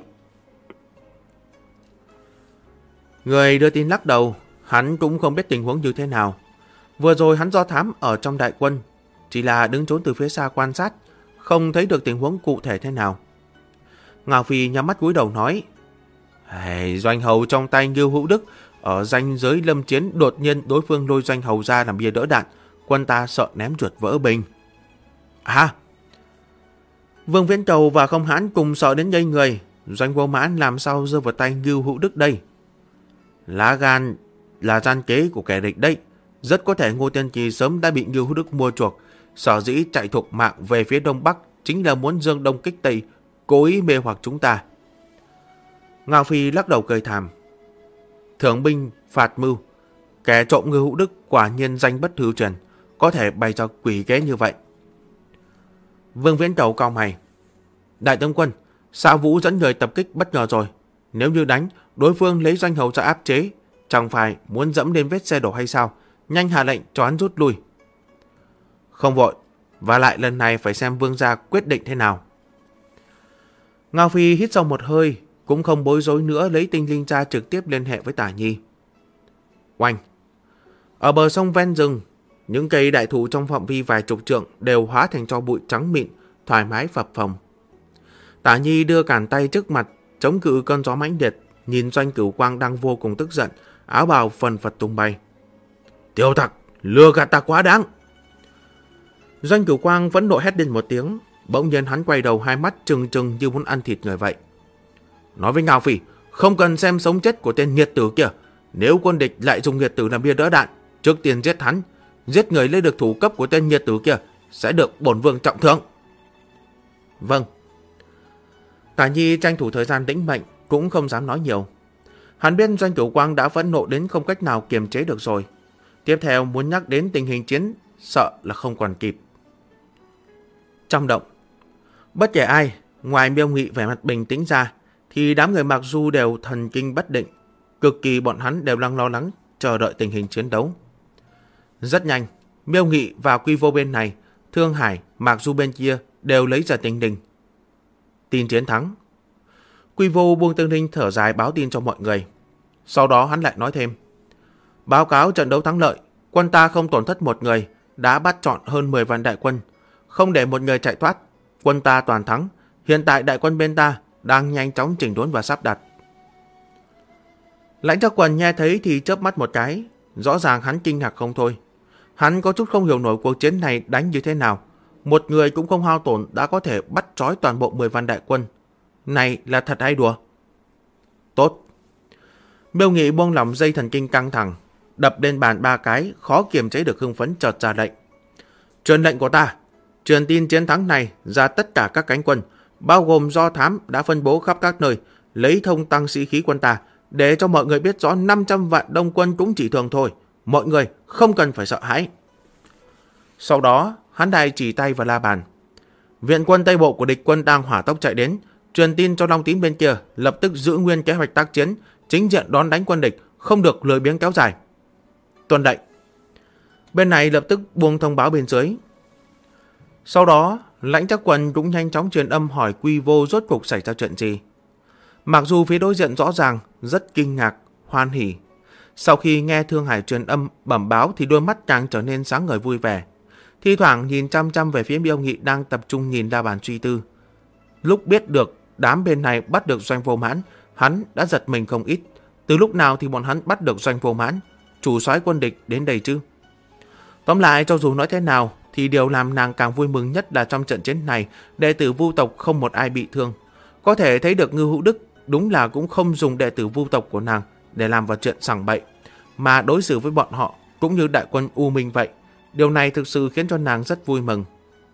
Người đưa tin lắc đầu, hắn cũng không biết tình huống như thế nào. Vừa rồi hắn do thám ở trong đại quân, chỉ là đứng trốn từ phía xa quan sát, không thấy được tình huống cụ thể thế nào. Ngao Phi nhắm mắt cúi đầu nói, Doanh Hầu trong tay Ngưu Hữu Đức ở ranh giới lâm chiến, đột nhiên đối phương lôi Doanh Hầu ra làm bia đỡ đạn, quân ta sợ ném chuột vỡ bình. Vương Viễn Cầu và Không Hãn cùng sợ đến ngây người. Doanh Vô Mãn làm sao rơi vào tay Ngưu Hữu Đức đây? Lá gan là gian kế của kẻ địch đấy. Rất có thể Ngô Tiên Kỳ sớm đã bị Ngưu Hữu Đức mua chuộc, sở dĩ chạy thục mạng về phía đông bắc chính là muốn dương đông kích tây, cố ý mê hoặc chúng ta. Ngao Phi lắc đầu cười thảm. Thưởng binh phạt mưu, kẻ trộm Ngưu Hữu Đức quả nhiên danh bất hư truyền, có thể bày cho quỷ kế như vậy. Vương Viễn Cầu cau mày. Đại tướng quân, Sa Vũ dẫn người tập kích bất ngờ rồi. Nếu như đánh, đối phương lấy Doanh Hầu ra áp chế, chẳng phải muốn dẫm lên vết xe đổ hay sao? Nhanh hạ lệnh cho hắn rút lui. Không vội, và lại lần này phải xem vương gia quyết định thế nào. Ngao Phi hít sâu một hơi, cũng không bối rối nữa, lấy tinh linh ra trực tiếp liên hệ với Tả Nhi. Oanh! Ở bờ sông ven rừng, những cây đại thụ trong phạm vi vài chục trượng đều hóa thành tro bụi trắng mịn, thoải mái phập phồng. Tả Nhi đưa cản tay trước mặt, chống cự cơn gió mãnh liệt, nhìn Doanh Cửu Quang đang vô cùng tức giận, áo bào phần phật tung bay. Tiểu tặc, lừa gạt ta quá đáng! Doanh Cửu Quang vẫn nộ hét lên một tiếng, bỗng nhiên hắn quay đầu, hai mắt trừng trừng như muốn ăn thịt người vậy. Nói với Ngao Phi, không cần xem sống chết của tên nghiệt tử kia. Nếu quân địch lại dùng nghiệt tử làm bia đỡ đạn, trước tiên giết hắn. Giết người lấy được thủ cấp của tên nghiệt tử kia sẽ được bổn vương trọng thưởng. Vâng. Tả Nhi tranh thủ thời gian tĩnh mệnh, cũng không dám nói nhiều. Hắn biết Doanh Cửu Quang đã phẫn nộ đến không cách nào kiềm chế được rồi. Tiếp theo muốn nhắc đến tình hình chiến, sợ là không còn kịp. Trong động, bất kể ai, ngoài Miêu Nghị vẻ mặt bình tĩnh ra, thì đám người Mạc Du đều thần kinh bất định, cực kỳ bọn hắn đều đang lo lắng chờ đợi tình hình chiến đấu. Rất nhanh, Miêu Nghị và Quy Vô bên này, Thương Hải, Mạc Du bên kia đều lấy ra tình hình. Tin chiến thắng. Quy Vô buông tương linh thở dài báo tin cho mọi người. Sau đó hắn lại nói thêm: báo cáo trận đấu thắng lợi, quân ta không tổn thất một người, đã bắt trọn hơn 10 vạn đại quân, không để một người chạy thoát. Quân ta toàn thắng, hiện tại đại quân bên ta đang nhanh chóng chỉnh đốn và sắp đặt. Lãnh Trác Quần nghe thấy thì chớp mắt một cái, rõ ràng hắn kinh ngạc không thôi. Hắn có chút không hiểu nổi cuộc chiến này đánh như thế nào. Một người cũng không hao tổn đã có thể bắt trói toàn bộ 10 vạn đại quân. Này là thật hay đùa? Tốt. Miêu Nghị buông lỏng dây thần kinh căng thẳng, đập lên bàn 3 cái, khó kiềm chế được hưng phấn, chợt ra lệnh. Truyền lệnh của ta, truyền tin chiến thắng này ra tất cả các cánh quân, bao gồm do thám đã phân bố khắp các nơi, lấy thông tăng sĩ khí quân ta, để cho mọi người biết rõ 500 vạn đông quân cũng chỉ thường thôi. Mọi người không cần phải sợ hãi. Sau đó, hắn đài chỉ tay vào la bàn. Viện quân Tây Bộ của địch quân đang hỏa tốc chạy đến, truyền tin cho Long Tín bên kia lập tức giữ nguyên kế hoạch tác chiến, chính diện đón đánh quân địch, không được lười biếng kéo dài. Tuân lệnh. Bên này lập tức buông thông báo bên dưới. Sau đó, Lãnh Trác Quần cũng nhanh chóng truyền âm hỏi Quy Vô rốt cuộc xảy ra chuyện gì. Mặc dù phía đối diện rõ ràng rất kinh ngạc, hoan hỉ, sau khi nghe Thương Hải truyền âm bẩm báo thì đôi mắt càng trở nên sáng ngời vui vẻ, thi thoảng nhìn chăm chăm về phía Miêu Nghị đang tập trung nhìn la bàn suy tư. Lúc biết được đám bên này bắt được Doanh Vô Mãn, hắn đã giật mình không ít. Từ lúc nào thì bọn hắn bắt được Doanh Vô Mãn, chủ soái quân địch đến đây chứ? Tóm lại, cho dù nói thế nào thì điều làm nàng càng vui mừng nhất là trong trận chiến này, đệ tử Vu tộc không một ai bị thương. Có thể thấy được Ngư Hữu Đức đúng là cũng không dùng đệ tử Vu tộc của nàng để làm vào chuyện sằng bậy, mà đối xử với bọn họ cũng như đại quân U Minh vậy. Điều này thực sự khiến cho nàng rất vui mừng.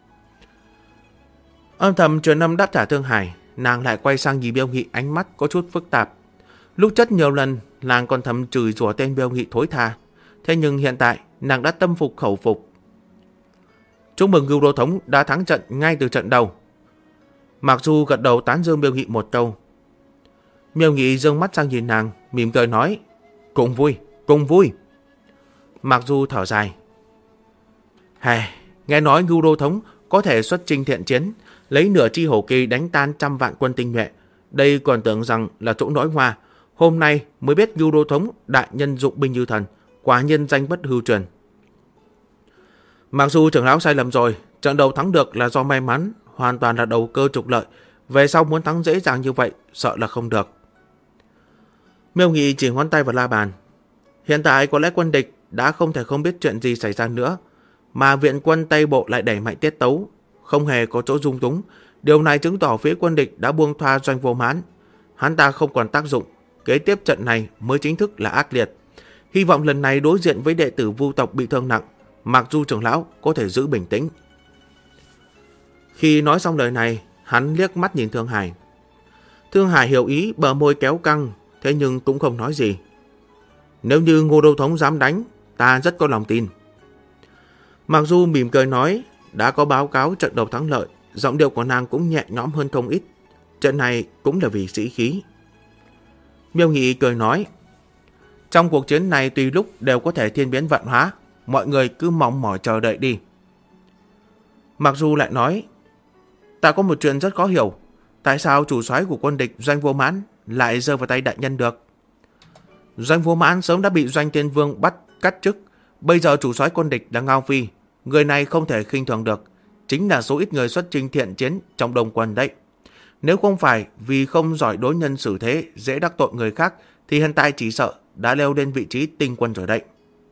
Âm thầm truyền âm đáp trả Thương Hải, nàng lại quay sang nhìn Miêu Nghị, ánh mắt có chút phức tạp. Lúc trước nhiều lần nàng còn thầm chửi rủa tên Miêu Nghị thối tha, thế nhưng hiện tại nàng đã tâm phục khẩu phục. Chúc mừng Ngưu Đô Thống đã thắng trận ngay từ trận đầu. Mặc dù gật đầu tán dương Miêu Nghị một câu. Miêu Nghị dương mắt sang nhìn nàng, mỉm cười nói: cùng vui, cùng vui. Mặc dù thở dài: nghe nói Ngưu Đô Thống có thể xuất chinh thiện chiến, lấy nửa chi hổ kỳ đánh tan 100 vạn quân tinh nhuệ. Đây còn tưởng rằng là chỗ nói hoa, hôm nay mới biết Ngưu Đô Thống đại nhân dụng binh như thần, quả nhiên danh bất hư truyền. Mặc dù trưởng lão sai lầm rồi, trận đầu thắng được là do may mắn, hoàn toàn là đầu cơ trục lợi. Về sau muốn thắng dễ dàng như vậy, sợ là không được. Miêu Nghị chỉ ngón tay vào la bàn. Hiện tại có lẽ quân địch đã không thể không biết chuyện gì xảy ra nữa, mà viện quân Tây Bộ lại đẩy mạnh tiết tấu, không hề có chỗ dung túng. Điều này chứng tỏ phía quân địch đã buông tha Doanh Vô Mãn. Hắn ta không còn tác dụng, kế tiếp trận này mới chính thức là ác liệt. Hy vọng lần này đối diện với đệ tử Vu tộc bị thương nặng, Mặc dù trưởng lão có thể giữ bình tĩnh. Khi nói xong lời này, hắn liếc mắt nhìn Thương Hải. Thương Hải hiểu ý, bờ môi kéo căng, thế nhưng cũng không nói gì. Nếu như Ngô Đô Thống dám đánh, ta rất có lòng tin. Mặc dù mỉm cười nói, đã có báo cáo trận đầu thắng lợi, giọng điệu của nàng cũng nhẹ nhõm hơn không ít. Trận này cũng là vì sĩ khí. Miêu Nghị cười nói, trong cuộc chiến này tùy lúc đều có thể thiên biến vạn hóa, mọi người cứ mong mỏi chờ đợi đi. Mặc dù lại nói, ta có một chuyện rất khó hiểu, tại sao chủ soái của quân địch Doanh Vô Mãn lại rơi vào tay đại nhân được? Doanh Vô Mãn sớm đã bị Doanh Tiên Vương bắt cắt chức, bây giờ chủ soái quân địch là Ngao Phi, người này không thể khinh thường được, chính là số ít người xuất chinh thiện chiến trong Đông quân đấy. Nếu không phải vì không giỏi đối nhân xử thế, dễ đắc tội người khác, thì hiện tại chỉ sợ đã leo lên vị trí tinh quân rồi đấy.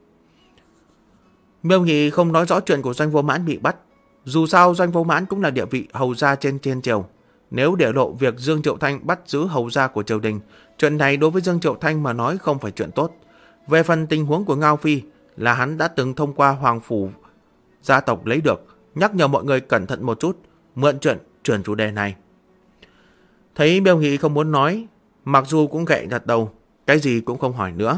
Miêu Nghị không nói rõ chuyện của Doanh Vô Mãn bị bắt. Dù sao Doanh Vô Mãn cũng là địa vị hầu gia trên thiên triều. Nếu để lộ việc Dương Triệu Thanh bắt giữ hầu gia của triều đình, chuyện này đối với Dương Triệu Thanh mà nói không phải chuyện tốt. Về phần tình huống của Ngao Phi là hắn đã từng thông qua hoàng phủ gia tộc lấy được, nhắc nhở mọi người cẩn thận một chút, mượn chuyện chuyển chủ đề này. Thấy Miêu Nghị không muốn nói, mặc dù cũng gậy gật đầu, cái gì cũng không hỏi nữa.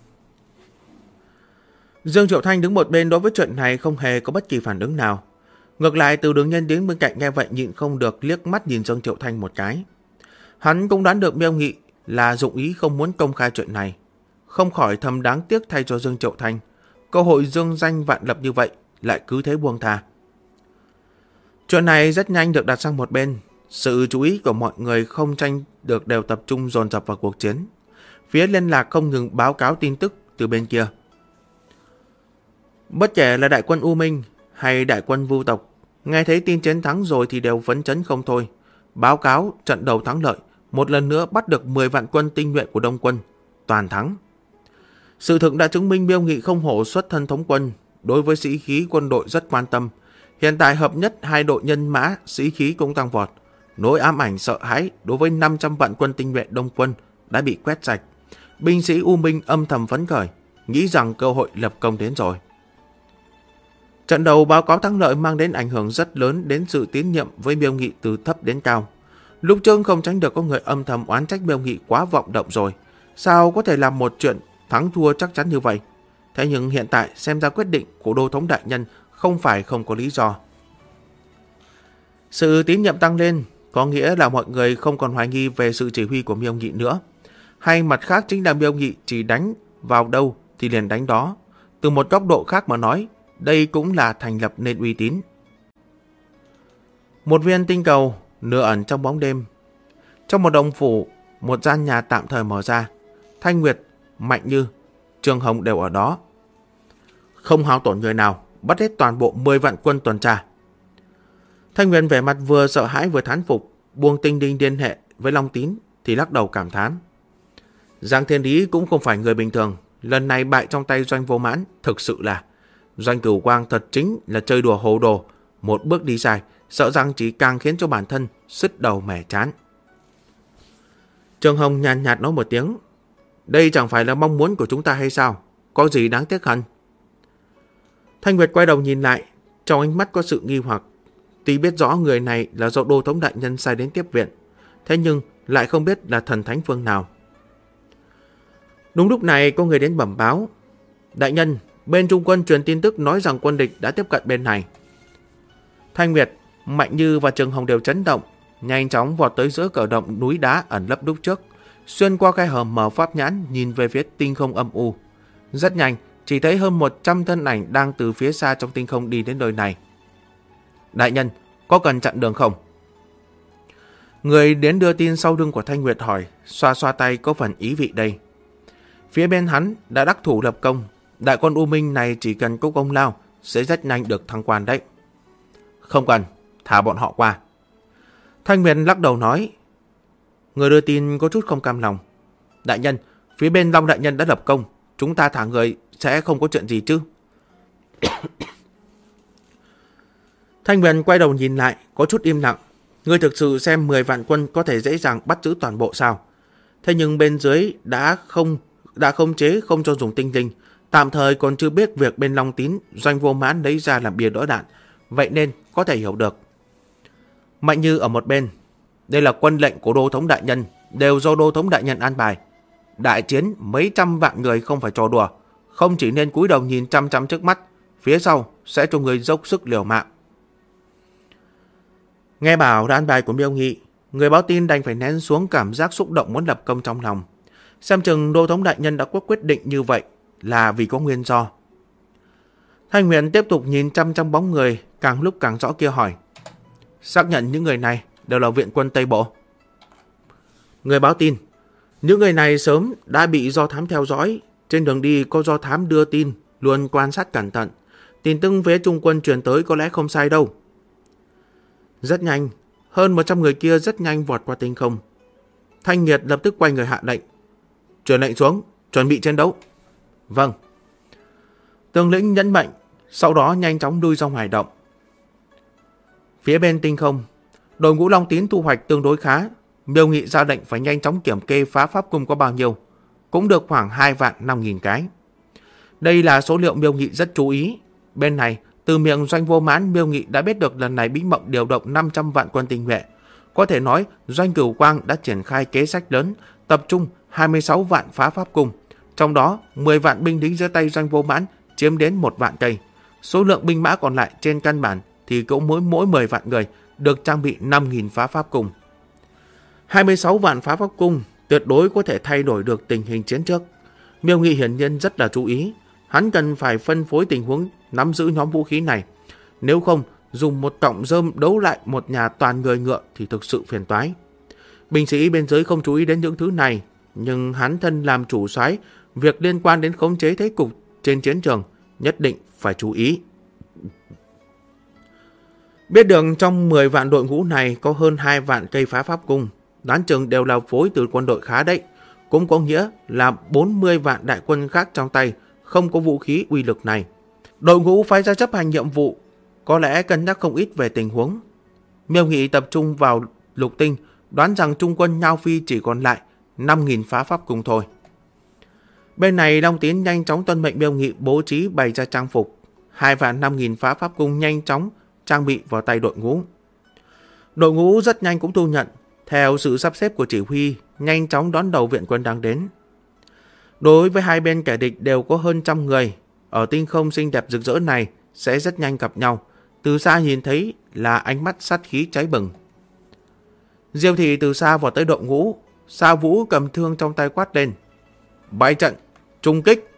Dương Triệu Thanh đứng một bên đối với chuyện này không hề có bất kỳ phản ứng nào. Ngược lại, Từ Đường Nhân đến bên cạnh nghe vậy nhịn không được liếc mắt nhìn Dương Triệu Thanh một cái. Hắn cũng đoán được Miêu Nghị là dụng ý không muốn công khai chuyện này, không khỏi thầm đáng tiếc thay cho Dương Triệu Thanh. Cơ hội dương danh vạn lập như vậy lại cứ thế buông tha. Chuyện này rất nhanh được đặt sang một bên. Sự chú ý của mọi người không tranh được đều tập trung dồn dập vào cuộc chiến. Phía liên lạc không ngừng báo cáo tin tức từ bên kia. Bất kể là đại quân U Minh hay đại quân Vu tộc, nghe thấy tin chiến thắng rồi thì đều phấn chấn không thôi. Báo cáo trận đầu thắng lợi, một lần nữa bắt được 10 vạn quân tinh nhuệ của Đông quân, toàn thắng. Sự thực đã chứng minh Miêu Nghị không hổ xuất thân thống quân, đối với sĩ khí quân đội rất quan tâm. Hiện tại hợp nhất hai đội nhân mã, sĩ khí cũng tăng vọt. Nỗi ám ảnh sợ hãi đối với 500 vạn quân tinh nhuệ Đông quân đã bị quét sạch. Binh sĩ U Minh âm thầm phấn khởi, nghĩ rằng cơ hội lập công đến rồi. Trận đầu báo cáo thắng lợi mang đến ảnh hưởng rất lớn đến sự tín nhiệm với Miêu Nghị từ thấp đến cao. Lúc trước không tránh được có người âm thầm oán trách Miêu Nghị quá vọng động rồi. Sao có thể làm một chuyện thắng thua chắc chắn như vậy? Thế nhưng hiện tại xem ra quyết định của Đô Thống đại nhân không phải không có lý do. Sự tín nhiệm tăng lên có nghĩa là mọi người không còn hoài nghi về sự chỉ huy của Miêu Nghị nữa. Hay mặt khác chính là Miêu Nghị chỉ đánh vào đâu thì liền đánh đó. Từ một góc độ khác mà nói, đây cũng là thành lập nên uy tín. Một viên tinh cầu nửa ẩn trong bóng đêm. Trong một đồng phủ, một gian nhà tạm thời mở ra. Thanh Nguyệt, Mạnh Như, Trường Hồng đều ở đó. Không hao tổn người nào, bắt hết toàn bộ 10 vạn quân tuần tra. Thanh Nguyệt vẻ mặt vừa sợ hãi vừa thán phục, buông Tinh Đinh liên hệ với Long Tín thì lắc đầu cảm thán. Giang Thiên Lý cũng không phải người bình thường, lần này bại trong tay Doanh Vô Mãn, thực sự là Doanh Cửu Quang thật chính là chơi đùa hồ đồ, một bước đi sai, sợ rằng chỉ càng khiến cho bản thân sứt đầu mẻ chán. Trường Hồng nhàn nhạt nói một tiếng, đây chẳng phải là mong muốn của chúng ta hay sao, có gì đáng tiếc hẳn. Thanh Nguyệt quay đầu nhìn lại, trong ánh mắt có sự nghi hoặc. Tuy biết rõ người này là do Đô Thống đại nhân sai đến tiếp viện, thế nhưng lại không biết là thần thánh phương nào. Đúng lúc này có người đến bẩm báo, đại nhân, bên Trung quân truyền tin tức nói rằng quân địch đã tiếp cận bên này. Thanh Nguyệt, Mạnh Như và Trường Hồng đều chấn động, nhanh chóng vọt tới giữa cờ động núi đá ẩn lấp lúc trước, xuyên qua khe hở mở pháp nhãn nhìn về phía tinh không âm u. Rất nhanh, chỉ thấy hơn 100 thân ảnh đang từ phía xa trong tinh không đi đến nơi này. Đại nhân, có cần chặn đường không? Người đến đưa tin sau lưng của Thanh Nguyệt hỏi, xoa xoa tay có phần ý vị đây. Phía bên hắn đã đắc thủ lập công, đại quân U Minh này chỉ cần có công lao sẽ rất nhanh được thăng quan đấy. Không cần, thả bọn họ qua. Thanh Nguyệt lắc đầu nói. Người đưa tin có chút không cam lòng. Đại nhân, phía bên Long đại nhân đã lập công, chúng ta thả người sẽ không có chuyện gì chứ? Thanh Nguyệt quay đầu nhìn lại, có chút im lặng. Ngươi thực sự xem 10 vạn quân có thể dễ dàng bắt giữ toàn bộ sao? Thế nhưng bên dưới đã khống chế không cho dùng tinh linh, tạm thời còn chưa biết việc bên Long Tín Doanh Vô Mãn lấy ra làm bia đỡ đạn, vậy nên có thể hiểu được. Mạnh Như ở một bên, đây là quân lệnh của Đô Thống đại nhân, đều do Đô Thống đại nhân an bài. Đại chiến mấy trăm vạn người không phải trò đùa, không chỉ nên cúi đầu nhìn chăm chăm trước mắt, phía sau sẽ cho người dốc sức liều mạng. Nghe bảo là an bài của Miêu Nghị, người báo tin đành phải nén xuống cảm giác xúc động muốn lập công trong lòng. Xem chừng Đô Thống đại nhân đã có quyết định như vậy là vì có nguyên do. Thanh Nguyệt tiếp tục nhìn chăm chăm bóng người càng lúc càng rõ kia hỏi, xác nhận những người này đều là viện quân Tây Bộ. Người báo tin, những người này sớm đã bị do thám theo dõi, trên đường đi có do thám đưa tin, luôn quan sát cẩn thận. Tin tức phía Trung quân truyền tới có lẽ không sai đâu. Rất nhanh, hơn 100 người kia rất nhanh vọt qua tinh không. Thanh Nguyệt lập tức quay người hạ lệnh. Truyền lệnh xuống, chuẩn bị chiến đấu. Vâng. Tướng lĩnh nhẫn mệnh, sau đó nhanh chóng lui ra ngoài động. Phía bên tinh không, đội ngũ Long Tín thu hoạch tương đối khá. Miêu Nghị ra lệnh phải nhanh chóng kiểm kê phá pháp cung có bao nhiêu, cũng được khoảng 2.500.000 cái. Đây là số liệu Miêu Nghị rất chú ý. Bên này, từ miệng Doanh Vô Mãn, Miêu Nghị đã biết được lần này bí mật điều động 500 vạn quân tinh nhuệ. Có thể nói, Doanh Cửu Quang đã triển khai kế sách lớn, tập trung 26 vạn phá pháp cung. Trong đó, 10 vạn binh lính dưới tay Doanh Vô Mãn chiếm đến 1 vạn cây. Số lượng binh mã còn lại trên căn bản thì cũng mỗi 10 vạn người được trang bị 5.000 phá pháp cung. 26 vạn phá pháp cung tuyệt đối có thể thay đổi được tình hình chiến trước. Miêu Nghị hiển nhiên rất là chú ý. Hắn cần phải phân phối tình huống nắm giữ nhóm vũ khí này. Nếu không, dùng một cọng rơm đấu lại một nhà toàn người ngựa thì thực sự phiền toái. Binh sĩ bên dưới không chú ý đến những thứ này, nhưng hắn thân làm chủ soái, việc liên quan đến khống chế thế cục trên chiến trường nhất định phải chú ý. Biết được trong 10 vạn đội ngũ này có hơn 2 vạn cây phá pháp cung, đoán chừng đều là phối từ quân đội khá đấy. Cũng có nghĩa là 40 vạn đại quân khác trong tay không có vũ khí uy lực này. Đội ngũ phái ra chấp hành nhiệm vụ có lẽ cân nhắc không ít về tình huống. Miêu Nghị tập trung vào lục tinh, đoán rằng trung quân Nhao Phi chỉ còn lại 5.000 phá pháp cung thôi. Bên này Long Tiến nhanh chóng tuân mệnh Miêu Nghị bố trí bày ra trang phục. 2 vạn 5.000 phá pháp cung nhanh chóng trang bị vào tay đội ngũ. Đội ngũ rất nhanh cũng thu nhận, theo sự sắp xếp của chỉ huy, nhanh chóng đón đầu viện quân đang đến. Đối với hai bên kẻ địch đều có hơn 100 người, ở tinh không xinh đẹp rực rỡ này sẽ rất nhanh gặp nhau. Từ xa nhìn thấy là ánh mắt sát khí cháy bừng. Diêu Thị từ xa vào tới đội ngũ, Sa Vũ cầm thương trong tay quát lên: bày trận, trung kích!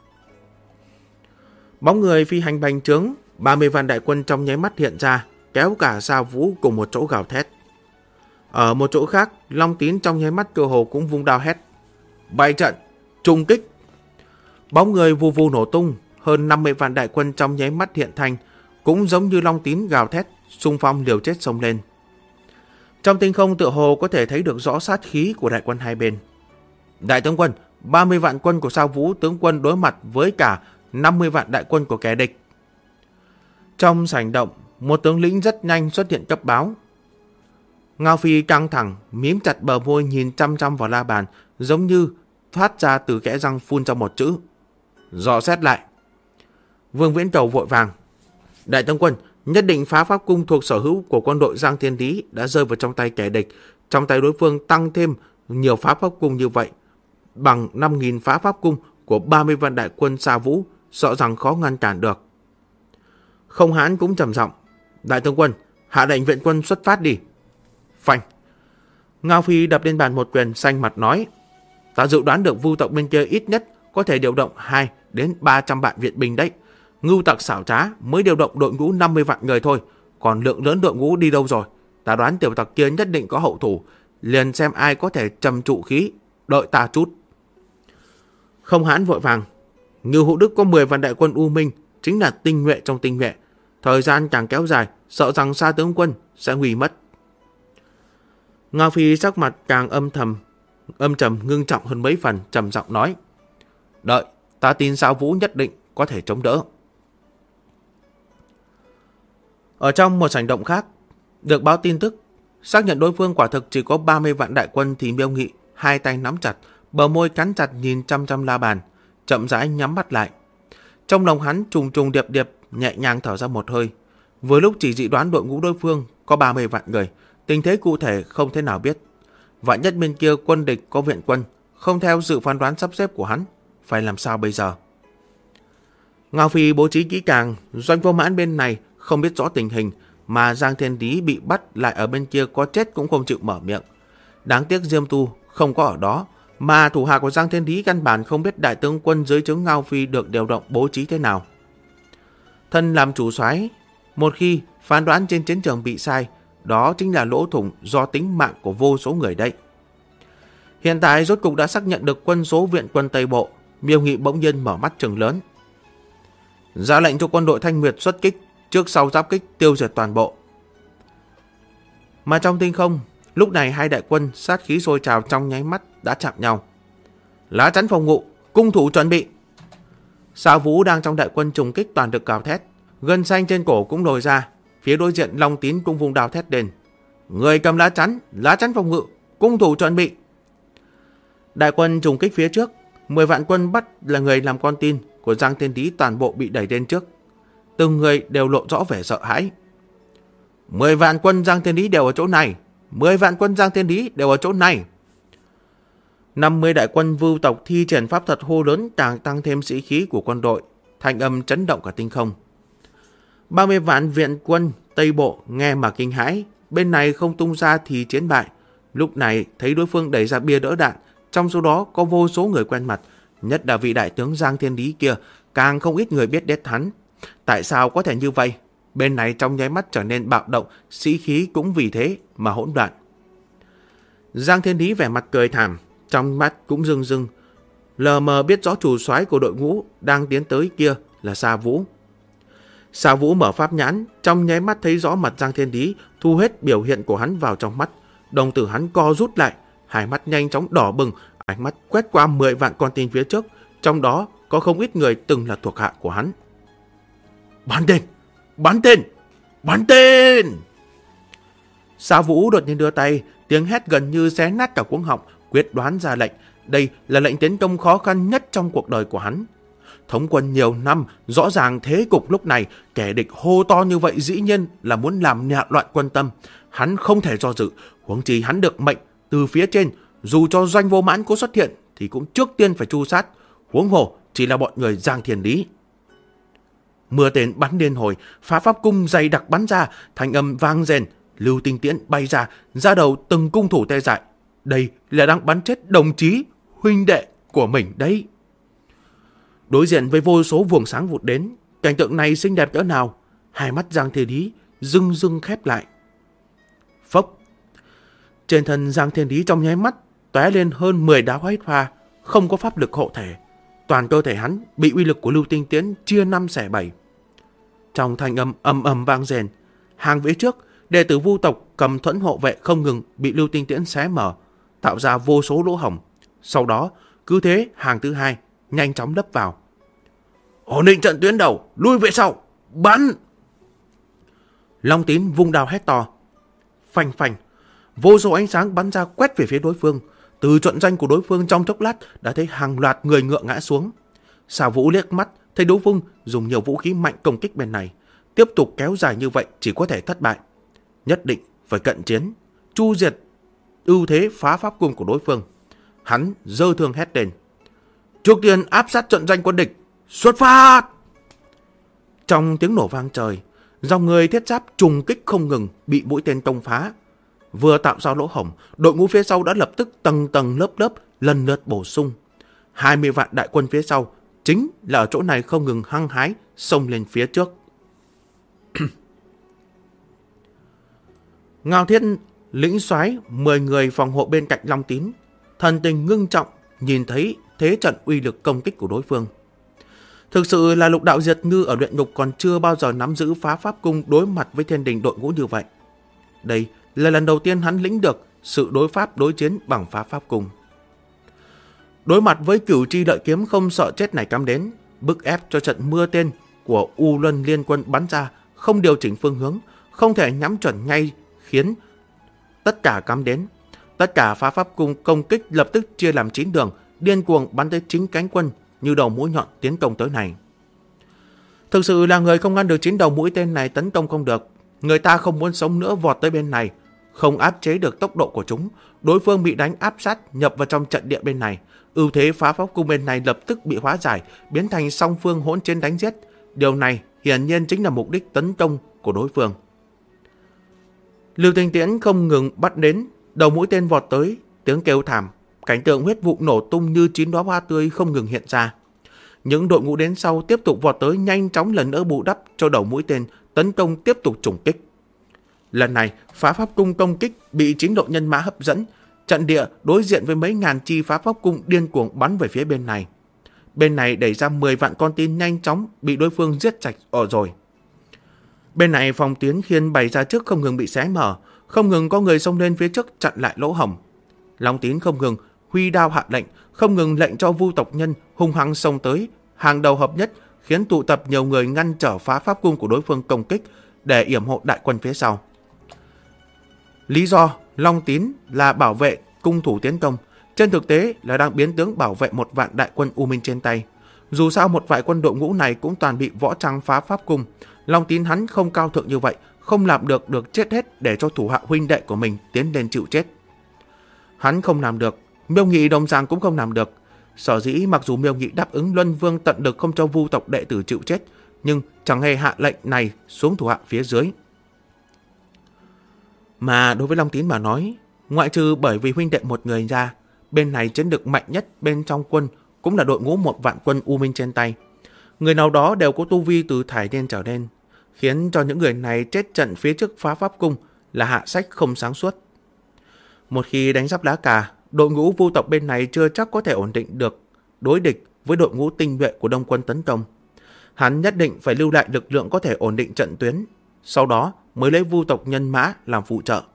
Bóng người phi hành bành trướng, 30 vạn đại quân trong nháy mắt hiện ra, kéo cả Sa Vũ cùng một chỗ gào thét. Ở một chỗ khác, Long Tín trong nháy mắt cơ hồ cũng vung đao hét: bày trận, trung kích! Bóng người vù vù nổ tung, hơn 50 vạn đại quân trong nháy mắt hiện thành, cũng giống như Long Tín gào thét, xung phong liều chết xông lên. Trong tinh không tựa hồ có thể thấy được rõ sát khí của đại quân hai bên. Đại tướng quân, 30 vạn quân của Sa Vũ tướng quân đối mặt với cả 50 vạn đại quân của kẻ địch. Trong sảnh động, một tướng lĩnh rất nhanh xuất hiện cấp báo. Ngao Phi căng thẳng, mím chặt bờ môi nhìn chăm chăm vào La Bàn, giống như thoát ra từ kẽ răng phun ra một chữ: dò xét lại. Vương Viễn Cầu vội vàng: đại tướng quân, nhất định phá pháp cung thuộc sở hữu của quân đội Giang Thiên Lý đã rơi vào trong tay kẻ địch. Trong tay đối phương tăng thêm nhiều phá pháp cung như vậy, bằng 5.000 phá pháp cung của 30 vạn đại quân Sa Vũ, sợ rằng khó ngăn cản được. Không Hãn cũng trầm giọng: đại tướng quân, hạ lệnh viện quân xuất phát đi. Phanh! Ngao Phi đập lên bàn một quyền, xanh mặt nói: ta dự đoán được Vưu tộc bên kia ít nhất có thể điều động 2 đến 300 vạn viện binh đấy. Ngưu tặc xảo trá mới điều động đội ngũ 50 vạn người thôi, còn lượng lớn đội ngũ đi đâu rồi? Ta đoán tiểu tặc kia nhất định có hậu thủ, liền xem ai có thể trầm trụ khí, đợi ta chút. Không Hãn vội vàng: Ngưu Hữu Đức có 10 vạn đại quân U Minh, chính là tinh nhuệ trong tinh nhuệ. Thời gian càng kéo dài, sợ rằng Sa tướng quân sẽ nguy mất. Ngao Phi sắc mặt càng âm trầm ngưng trọng hơn mấy phần, trầm giọng nói: đợi, ta tin Sa Vũ nhất định có thể chống đỡ. Ở trong một sảnh động khác, được báo tin tức, xác nhận đối phương quả thực chỉ có 30 vạn đại quân thì Miêu Nghị hai tay nắm chặt, bờ môi cắn chặt nhìn chăm chăm La Bàn, chậm rãi nhắm mắt lại. Trong lòng hắn trùng trùng điệp điệp, nhẹ nhàng thở ra một hơi. Vừa lúc chỉ dự đoán đội ngũ đối phương có 30 vạn người, tình thế cụ thể không thể nào biết. Vạn nhất bên kia quân địch có viện quân, không theo sự phán đoán sắp xếp của hắn, phải làm sao bây giờ? Ngao Phi bố trí kỹ càng, Doanh Vô Mãn bên này không biết rõ tình hình, mà Giang Thiên Lý bị bắt lại ở bên kia có chết cũng không chịu mở miệng. Đáng tiếc Diêm Tu không có ở đó, mà thủ hạ của Giang Thiên Lý căn bản không biết đại tướng quân dưới trướng Ngao Phi được điều động bố trí thế nào. Thân làm chủ soái, một khi phán đoán trên chiến trường bị sai, đó chính là lỗ thủng do tính mạng của vô số người đây. Hiện tại rốt cục đã xác nhận được quân số viện quân Tây Bộ, Miêu Nghị bỗng nhiên mở mắt trừng lớn. Ra lệnh cho quân đội Thanh Nguyệt xuất kích, trước sau giáp kích tiêu diệt toàn bộ. Mà trong tinh không, lúc này hai đại quân sát khí sôi trào trong nháy mắt đã chạm nhau. Lá chắn phòng ngự, cung thủ chuẩn bị. Sa Vũ đang trong đại quân trùng kích toàn lực gào thét, gân xanh trên cổ cũng lồi ra. Phía đối diện Long Tín cũng vùng đao thét lên: người cầm lá chắn phòng ngự, cung thủ chuẩn bị. Đại quân trùng kích phía trước, 10 vạn quân bắt là người làm con tin của Giang Thiên Lý toàn bộ bị đẩy lên trước. Từng người đều lộ rõ vẻ sợ hãi. 10 vạn quân Giang Thiên Lý đều ở chỗ này, 10 vạn quân Giang Thiên Lý đều ở chỗ này. 50 đại quân Vưu tộc thi triển pháp thuật hô lớn càng tăng thêm sĩ khí của quân đội, thanh âm chấn động cả tinh không. 30 vạn viện quân Tây Bộ nghe mà kinh hãi, bên này không tung ra thì chiến bại. Lúc này thấy đối phương đẩy ra bia đỡ đạn, trong số đó có vô số người quen mặt, nhất là vị đại tướng Giang Thiên Lý kia, càng không ít người biết đét hắn. Tại sao có thể như vậy? Bên này trong nháy mắt trở nên bạo động, sĩ khí cũng vì thế mà hỗn loạn. Giang Thiên Lý vẻ mặt cười thảm, trong mắt cũng rưng rưng, lờ mờ biết rõ chủ soái của đội ngũ đang tiến tới kia là Sa Vũ. Sa Vũ mở pháp nhãn, trong nháy mắt thấy rõ mặt Giang Thiên Lý, thu hết biểu hiện của hắn vào trong mắt. Đồng tử hắn co rút lại, hai mắt nhanh chóng đỏ bừng, ánh mắt quét qua 10 vạn con tin phía trước, trong đó có không ít người từng là thuộc hạ của hắn. Bắn tên! Bắn tên! Bắn tên! Sa Vũ đột nhiên đưa tay, tiếng hét gần như xé nát cả cuống họng, quyết đoán ra lệnh. Đây là lệnh tiến công khó khăn nhất trong cuộc đời của hắn. Thống quân nhiều năm, rõ ràng thế cục lúc này, kẻ địch hô to như vậy dĩ nhiên là muốn làm nhạ loạn quân tâm. Hắn không thể do dự, huống chi hắn được mệnh từ phía trên, dù cho Doanh Vô Mãn có xuất hiện thì cũng trước tiên phải tru sát, huống hồ chỉ là bọn người Giang Thiên Lý. Mưa tên bắn điên hồi, phá pháp cung dày đặc bắn ra, thanh âm vang rền, lưu tinh tiễn bay ra, ra đầu từng cung thủ tê dại. Đây là đang bắn chết đồng chí, huynh đệ của mình đấy. Đối diện với vô số vuông sáng vụt đến, cảnh tượng này xinh đẹp cỡ nào, hai mắt Giang Thiên Lý rưng rưng khép lại. Phốc! Trên thân Giang Thiên Lý trong nháy mắt tóe lên hơn 10 đá huyết hoa, không có pháp lực hộ thể. Toàn cơ thể hắn bị uy lực của lưu tinh tiễn chia 5 xẻ 7. Trong thanh âm ầm ầm vang rền, hàng vế trước, đệ tử Vu tộc cầm thuẫn hộ vệ không ngừng bị lưu tinh tiễn xé mở, tạo ra vô số lỗ hổng. Sau đó, cứ thế hàng thứ hai nhanh chóng lấp vào. Ổn định trận tuyến đầu, lui về sau, bắn! Long Tín vung đao hét to. Phanh phanh, vô số ánh sáng bắn ra quét về phía đối phương. Từ trận doanh của đối phương trong chốc lát đã thấy hàng loạt người ngựa ngã xuống. Sa Vũ liếc mắt thấy đối phương dùng nhiều vũ khí mạnh công kích bên này, tiếp tục kéo dài như vậy chỉ có thể thất bại. Nhất định phải cận chiến, chu diệt ưu thế phá pháp cung của đối phương. Hắn giơ thương hét lên. Trước tiên áp sát trận doanh quân địch, xuất phát! Trong tiếng nổ vang trời, dòng người thiết giáp trùng kích không ngừng bị mũi tên tông phá. Vừa tạo ra lỗ hổng, đội ngũ phía sau đã lập tức tầng tầng lớp lớp lần lượt bổ sung. 20 vạn đại quân phía sau chính là ở chỗ này không ngừng hăng hái xông lên phía trước. Ngao Thiết lĩnh soái 10 người phòng hộ bên cạnh Long Tín, thần tình ngưng trọng nhìn thấy thế trận uy lực công kích của đối phương. Thực sự là Lục Đạo Diệt Ngư ở luyện ngục còn chưa bao giờ nắm giữ phá pháp cung đối mặt với thiên đình đội ngũ như vậy. Đây là lần đầu tiên hắn lĩnh được sự đối pháp đối chiến bằng phá pháp cung. Đối mặt với Cửu Chi Lợi Kiếm không sợ chết này cắm đến, bức ép cho trận mưa tên của U Luân Liên Quân bắn ra không điều chỉnh phương hướng, không thể nhắm chuẩn ngay, khiến tất cả cắm đến. Tất cả phá pháp cung công kích lập tức chia làm 9 đường, điên cuồng bắn tới chính cánh quân như đầu mũi nhọn tiến công tới này. Thực sự là người không ngăn được 9 đầu mũi tên này tấn công không được. Người ta không muốn sống nữa vọt tới bên này, không áp chế được tốc độ của chúng. Đối phương bị đánh áp sát nhập vào trong trận địa bên này. Ưu thế phá pháp cung bên này lập tức bị hóa giải, biến thành song phương hỗn chiến đánh giết. Điều này hiển nhiên chính là mục đích tấn công của đối phương. Lưu tinh tiễn không ngừng bắt đến, đầu mũi tên vọt tới, tiếng kêu thảm, cảnh tượng huyết vụ nổ tung như 9 đóa hoa tươi không ngừng hiện ra. Những đội ngũ đến sau tiếp tục vọt tới, nhanh chóng lần nữa bù đắp cho đầu mũi tên, tấn công tiếp tục trùng kích. Lần này, phá pháp cung công kích bị 9 đội nhân mã hấp dẫn, trận địa đối diện với mấy ngàn chi phá pháp cung điên cuồng bắn về phía bên này. Bên này đẩy ra 10 vạn con tin nhanh chóng bị đối phương giết sạch rồi. Bên này phòng tuyến khiên bày ra trước không ngừng bị xé mở, không ngừng có người xông lên phía trước chặn lại lỗ hổng. Long Tín không ngừng huy đao hạ lệnh, không ngừng lệnh cho Vu tộc nhân hung hăng xông tới, hàng đầu hợp nhất, khiến tụ tập nhiều người ngăn trở phá pháp cung của đối phương công kích để yểm hộ đại quân phía sau. Lý do Long Tín là bảo vệ cung thủ tiến công, trên thực tế là đang biến tướng bảo vệ một vạn đại quân U Minh trên tay. Dù sao một vài quân đội ngũ này cũng toàn bị võ trang phá pháp cung, Long Tín hắn không cao thượng như vậy, không làm được chết hết để cho thủ hạ huynh đệ của mình tiến lên chịu chết. Hắn không làm được, Miêu Nghị đồng dạng cũng không làm được. Sở dĩ mặc dù Miêu Nghị đáp ứng Luân Vương tận lực không cho Vu tộc đệ tử chịu chết, nhưng chẳng hề hạ lệnh này xuống thủ hạ phía dưới. Mà đối với Long Tín mà nói, ngoại trừ bởi vì huynh đệ một người ra, bên này chiến lược mạnh nhất bên trong quân cũng là đội ngũ 1 vạn quân U Minh trên tay. Người nào đó đều có tu vi từ thải đen trở lên, khiến cho những người này chết trận phía trước phá pháp cung là hạ sách không sáng suốt. Một khi đánh giáp lá cà, đội ngũ vu tộc bên này chưa chắc có thể ổn định được đối địch với đội ngũ tinh nhuệ của Đông quân tấn công. Hắn nhất định phải lưu lại lực lượng có thể ổn định trận tuyến, sau đó mới lấy vu tộc nhân mã làm phụ trợ.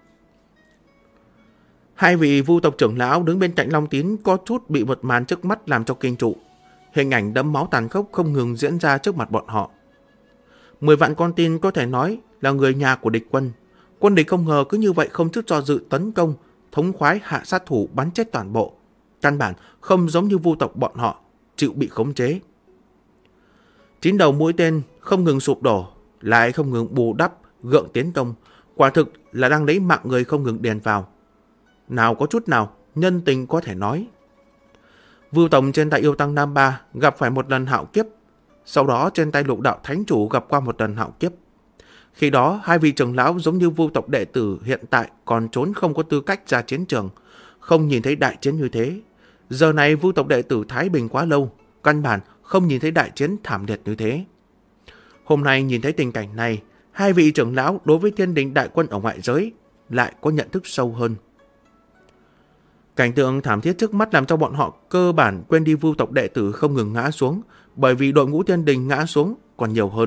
Hai vị vu tộc trưởng lão đứng bên cạnh Long Tín có chút bị một màn trước mắt làm cho kinh trụ. Hình ảnh đẫm máu tàn khốc không ngừng diễn ra trước mặt bọn họ. 10 vạn con tin có thể nói là người nhà của địch quân. Quân địch không ngờ cứ như vậy không chút do dự tấn công, thống khoái hạ sát thủ bắn chết toàn bộ. Căn bản không giống như vu tộc bọn họ, chịu bị khống chế. 9 đầu mũi tên không ngừng sụp đổ, lại không ngừng bù đắp, gượng tiến công. Quả thực là đang lấy mạng người không ngừng đèn vào. Nào có chút nào nhân tình có thể nói. Vưu Tổng trên tay Yêu Tăng Nam Ba gặp phải một lần hạo kiếp, sau đó trên tay Lục Đạo Thánh Chủ gặp qua một lần hạo kiếp. Khi đó hai vị trưởng lão giống như Vưu tộc đệ tử hiện tại còn trốn không có tư cách ra chiến trường, không nhìn thấy đại chiến như thế. Giờ này Vưu tộc đệ tử Thái Bình quá lâu, căn bản không nhìn thấy đại chiến thảm liệt như thế. Hôm nay nhìn thấy tình cảnh này, hai vị trưởng lão đối với thiên đình đại quân ở ngoại giới lại có nhận thức sâu hơn. Cảnh tượng thảm thiết trước mắt làm cho bọn họ cơ bản quên đi Vưu tộc đệ tử không ngừng ngã xuống, bởi vì đội ngũ thiên đình ngã xuống còn nhiều hơn.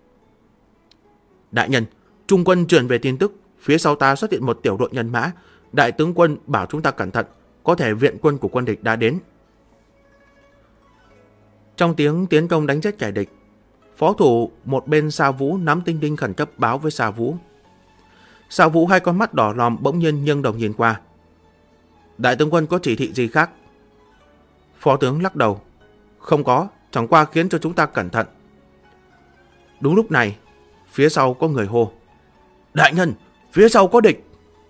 Đại nhân, trung quân truyền về tin tức, phía sau ta xuất hiện một tiểu đội nhân mã, đại tướng quân bảo chúng ta cẩn thận, có thể viện quân của quân địch đã đến. Trong tiếng tiến công đánh chết kẻ địch, phó thủ một bên Sa Vũ nắm tinh đinh khẩn cấp báo với Sa Vũ. Sa Vũ hai con mắt đỏ lòm bỗng nhiên nghiêng đầu nhìn qua. Đại tướng quân có chỉ thị gì khác? Phó tướng lắc đầu. Không có, chẳng qua khiến cho chúng ta cẩn thận. Đúng lúc này, phía sau có người hô. Đại nhân, phía sau có địch.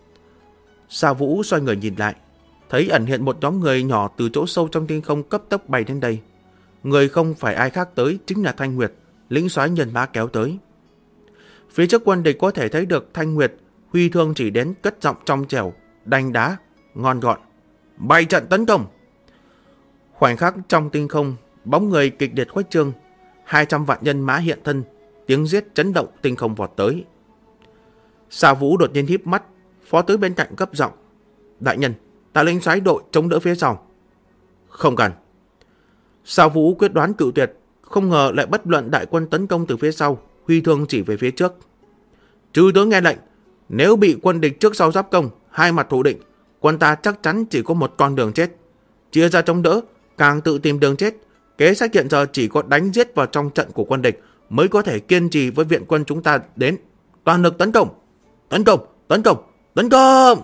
Sa Vũ xoay người nhìn lại, thấy ẩn hiện một nhóm người nhỏ từ chỗ sâu trong tinh không cấp tốc bay đến đây. Người không phải ai khác tới chính là Thanh Nguyệt, lĩnh soái nhân mã kéo tới. Phía trước quân địch có thể thấy được Thanh Nguyệt huy thương chỉ đến cất giọng trong trẻo, đanh đá, ngon gọn. Bày trận tấn công. Khoảnh khắc trong tinh không, bóng người kịch liệt khuếch trương, 200 vạn nhân mã hiện thân, tiếng giết chấn động tinh không vọt tới. Sa Vũ đột nhiên híp mắt, phó tướng bên cạnh gấp giọng. Đại nhân, ta lĩnh soái đội chống đỡ phía sau. Không cần. Sa Vũ quyết đoán cự tuyệt, không ngờ lại bất luận đại quân tấn công từ phía sau, huy thương chỉ về phía trước. Trừ tướng nghe lệnh, nếu bị quân địch trước sau giáp công, hai mặt thù định, quân ta chắc chắn chỉ có một con đường chết. Chia ra chống đỡ, càng tự tìm đường chết. Kế sách hiện giờ chỉ có đánh giết vào trong trận của quân địch mới có thể kiên trì với viện quân chúng ta đến. Toàn lực tấn công! Tấn công! Tấn công! Tấn công!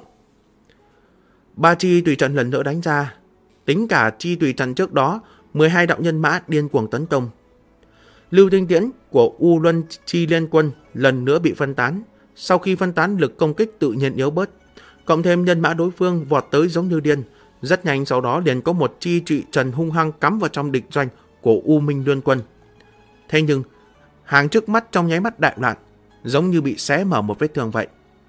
Ba chi tùy trận lần nữa đánh ra. Tính cả chi tùy trận trước đó, 12 đạo nhân mã điên cuồng tấn công. Lưu Tinh Tiễn của U Luân Chi Liên Quân lần nữa bị phân tán. Sau khi phân tán, lực công kích tự nhiên yếu bớt. Cộng thêm nhân mã đối phương vọt tới giống như điên. Rất nhanh sau đó liền có một chi tùy trần hung hăng cắm vào trong địch doanh của U Minh Liên Quân. Thế nhưng, hàng trước mắt trong nháy mắt đại loạn, giống như bị xé mở một vết thương vậy.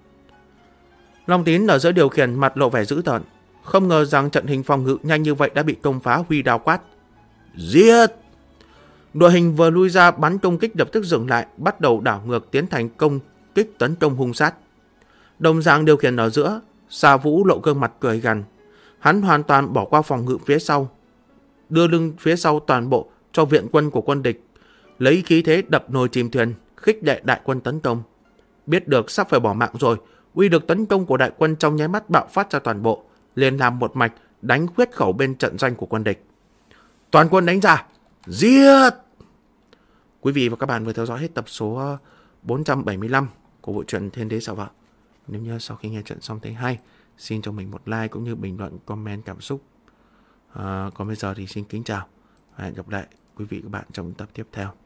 Long Tín ở giữa điều khiển mặt lộ vẻ dữ tợn, không ngờ rằng trận hình phòng ngự nhanh như vậy đã bị công phá, huy đao quát. Giết! Đội hình vừa lui ra bắn công kích lập tức dừng lại, bắt đầu đảo ngược tiến thành công kích tấn công hung sát. Đồng dạng điều khiển ở giữa, Sa Vũ lộ gương mặt cười gằn. Hắn hoàn toàn bỏ qua phòng ngự phía sau, đưa lưng phía sau toàn bộ cho viện quân của quân địch, lấy khí thế đập nồi chìm thuyền, khích lệ đại quân tấn công. Biết được sắp phải bỏ mạng rồi, uy lực tấn công của đại quân trong nháy mắt bạo phát ra toàn bộ, liền làm một mạch đánh khuyết khẩu bên trận doanh của quân địch. Toàn quân đánh ra, giết! Quý vị và các bạn vừa theo dõi hết tập số 475 của bộ truyện Thiên Đế Giả Vợ. Nếu như sau khi nghe chuyện xong thấy hay, xin cho mình một like cũng như bình luận, comment cảm xúc. Còn bây giờ thì xin kính chào và hẹn gặp lại quý vị và các bạn trong tập tiếp theo.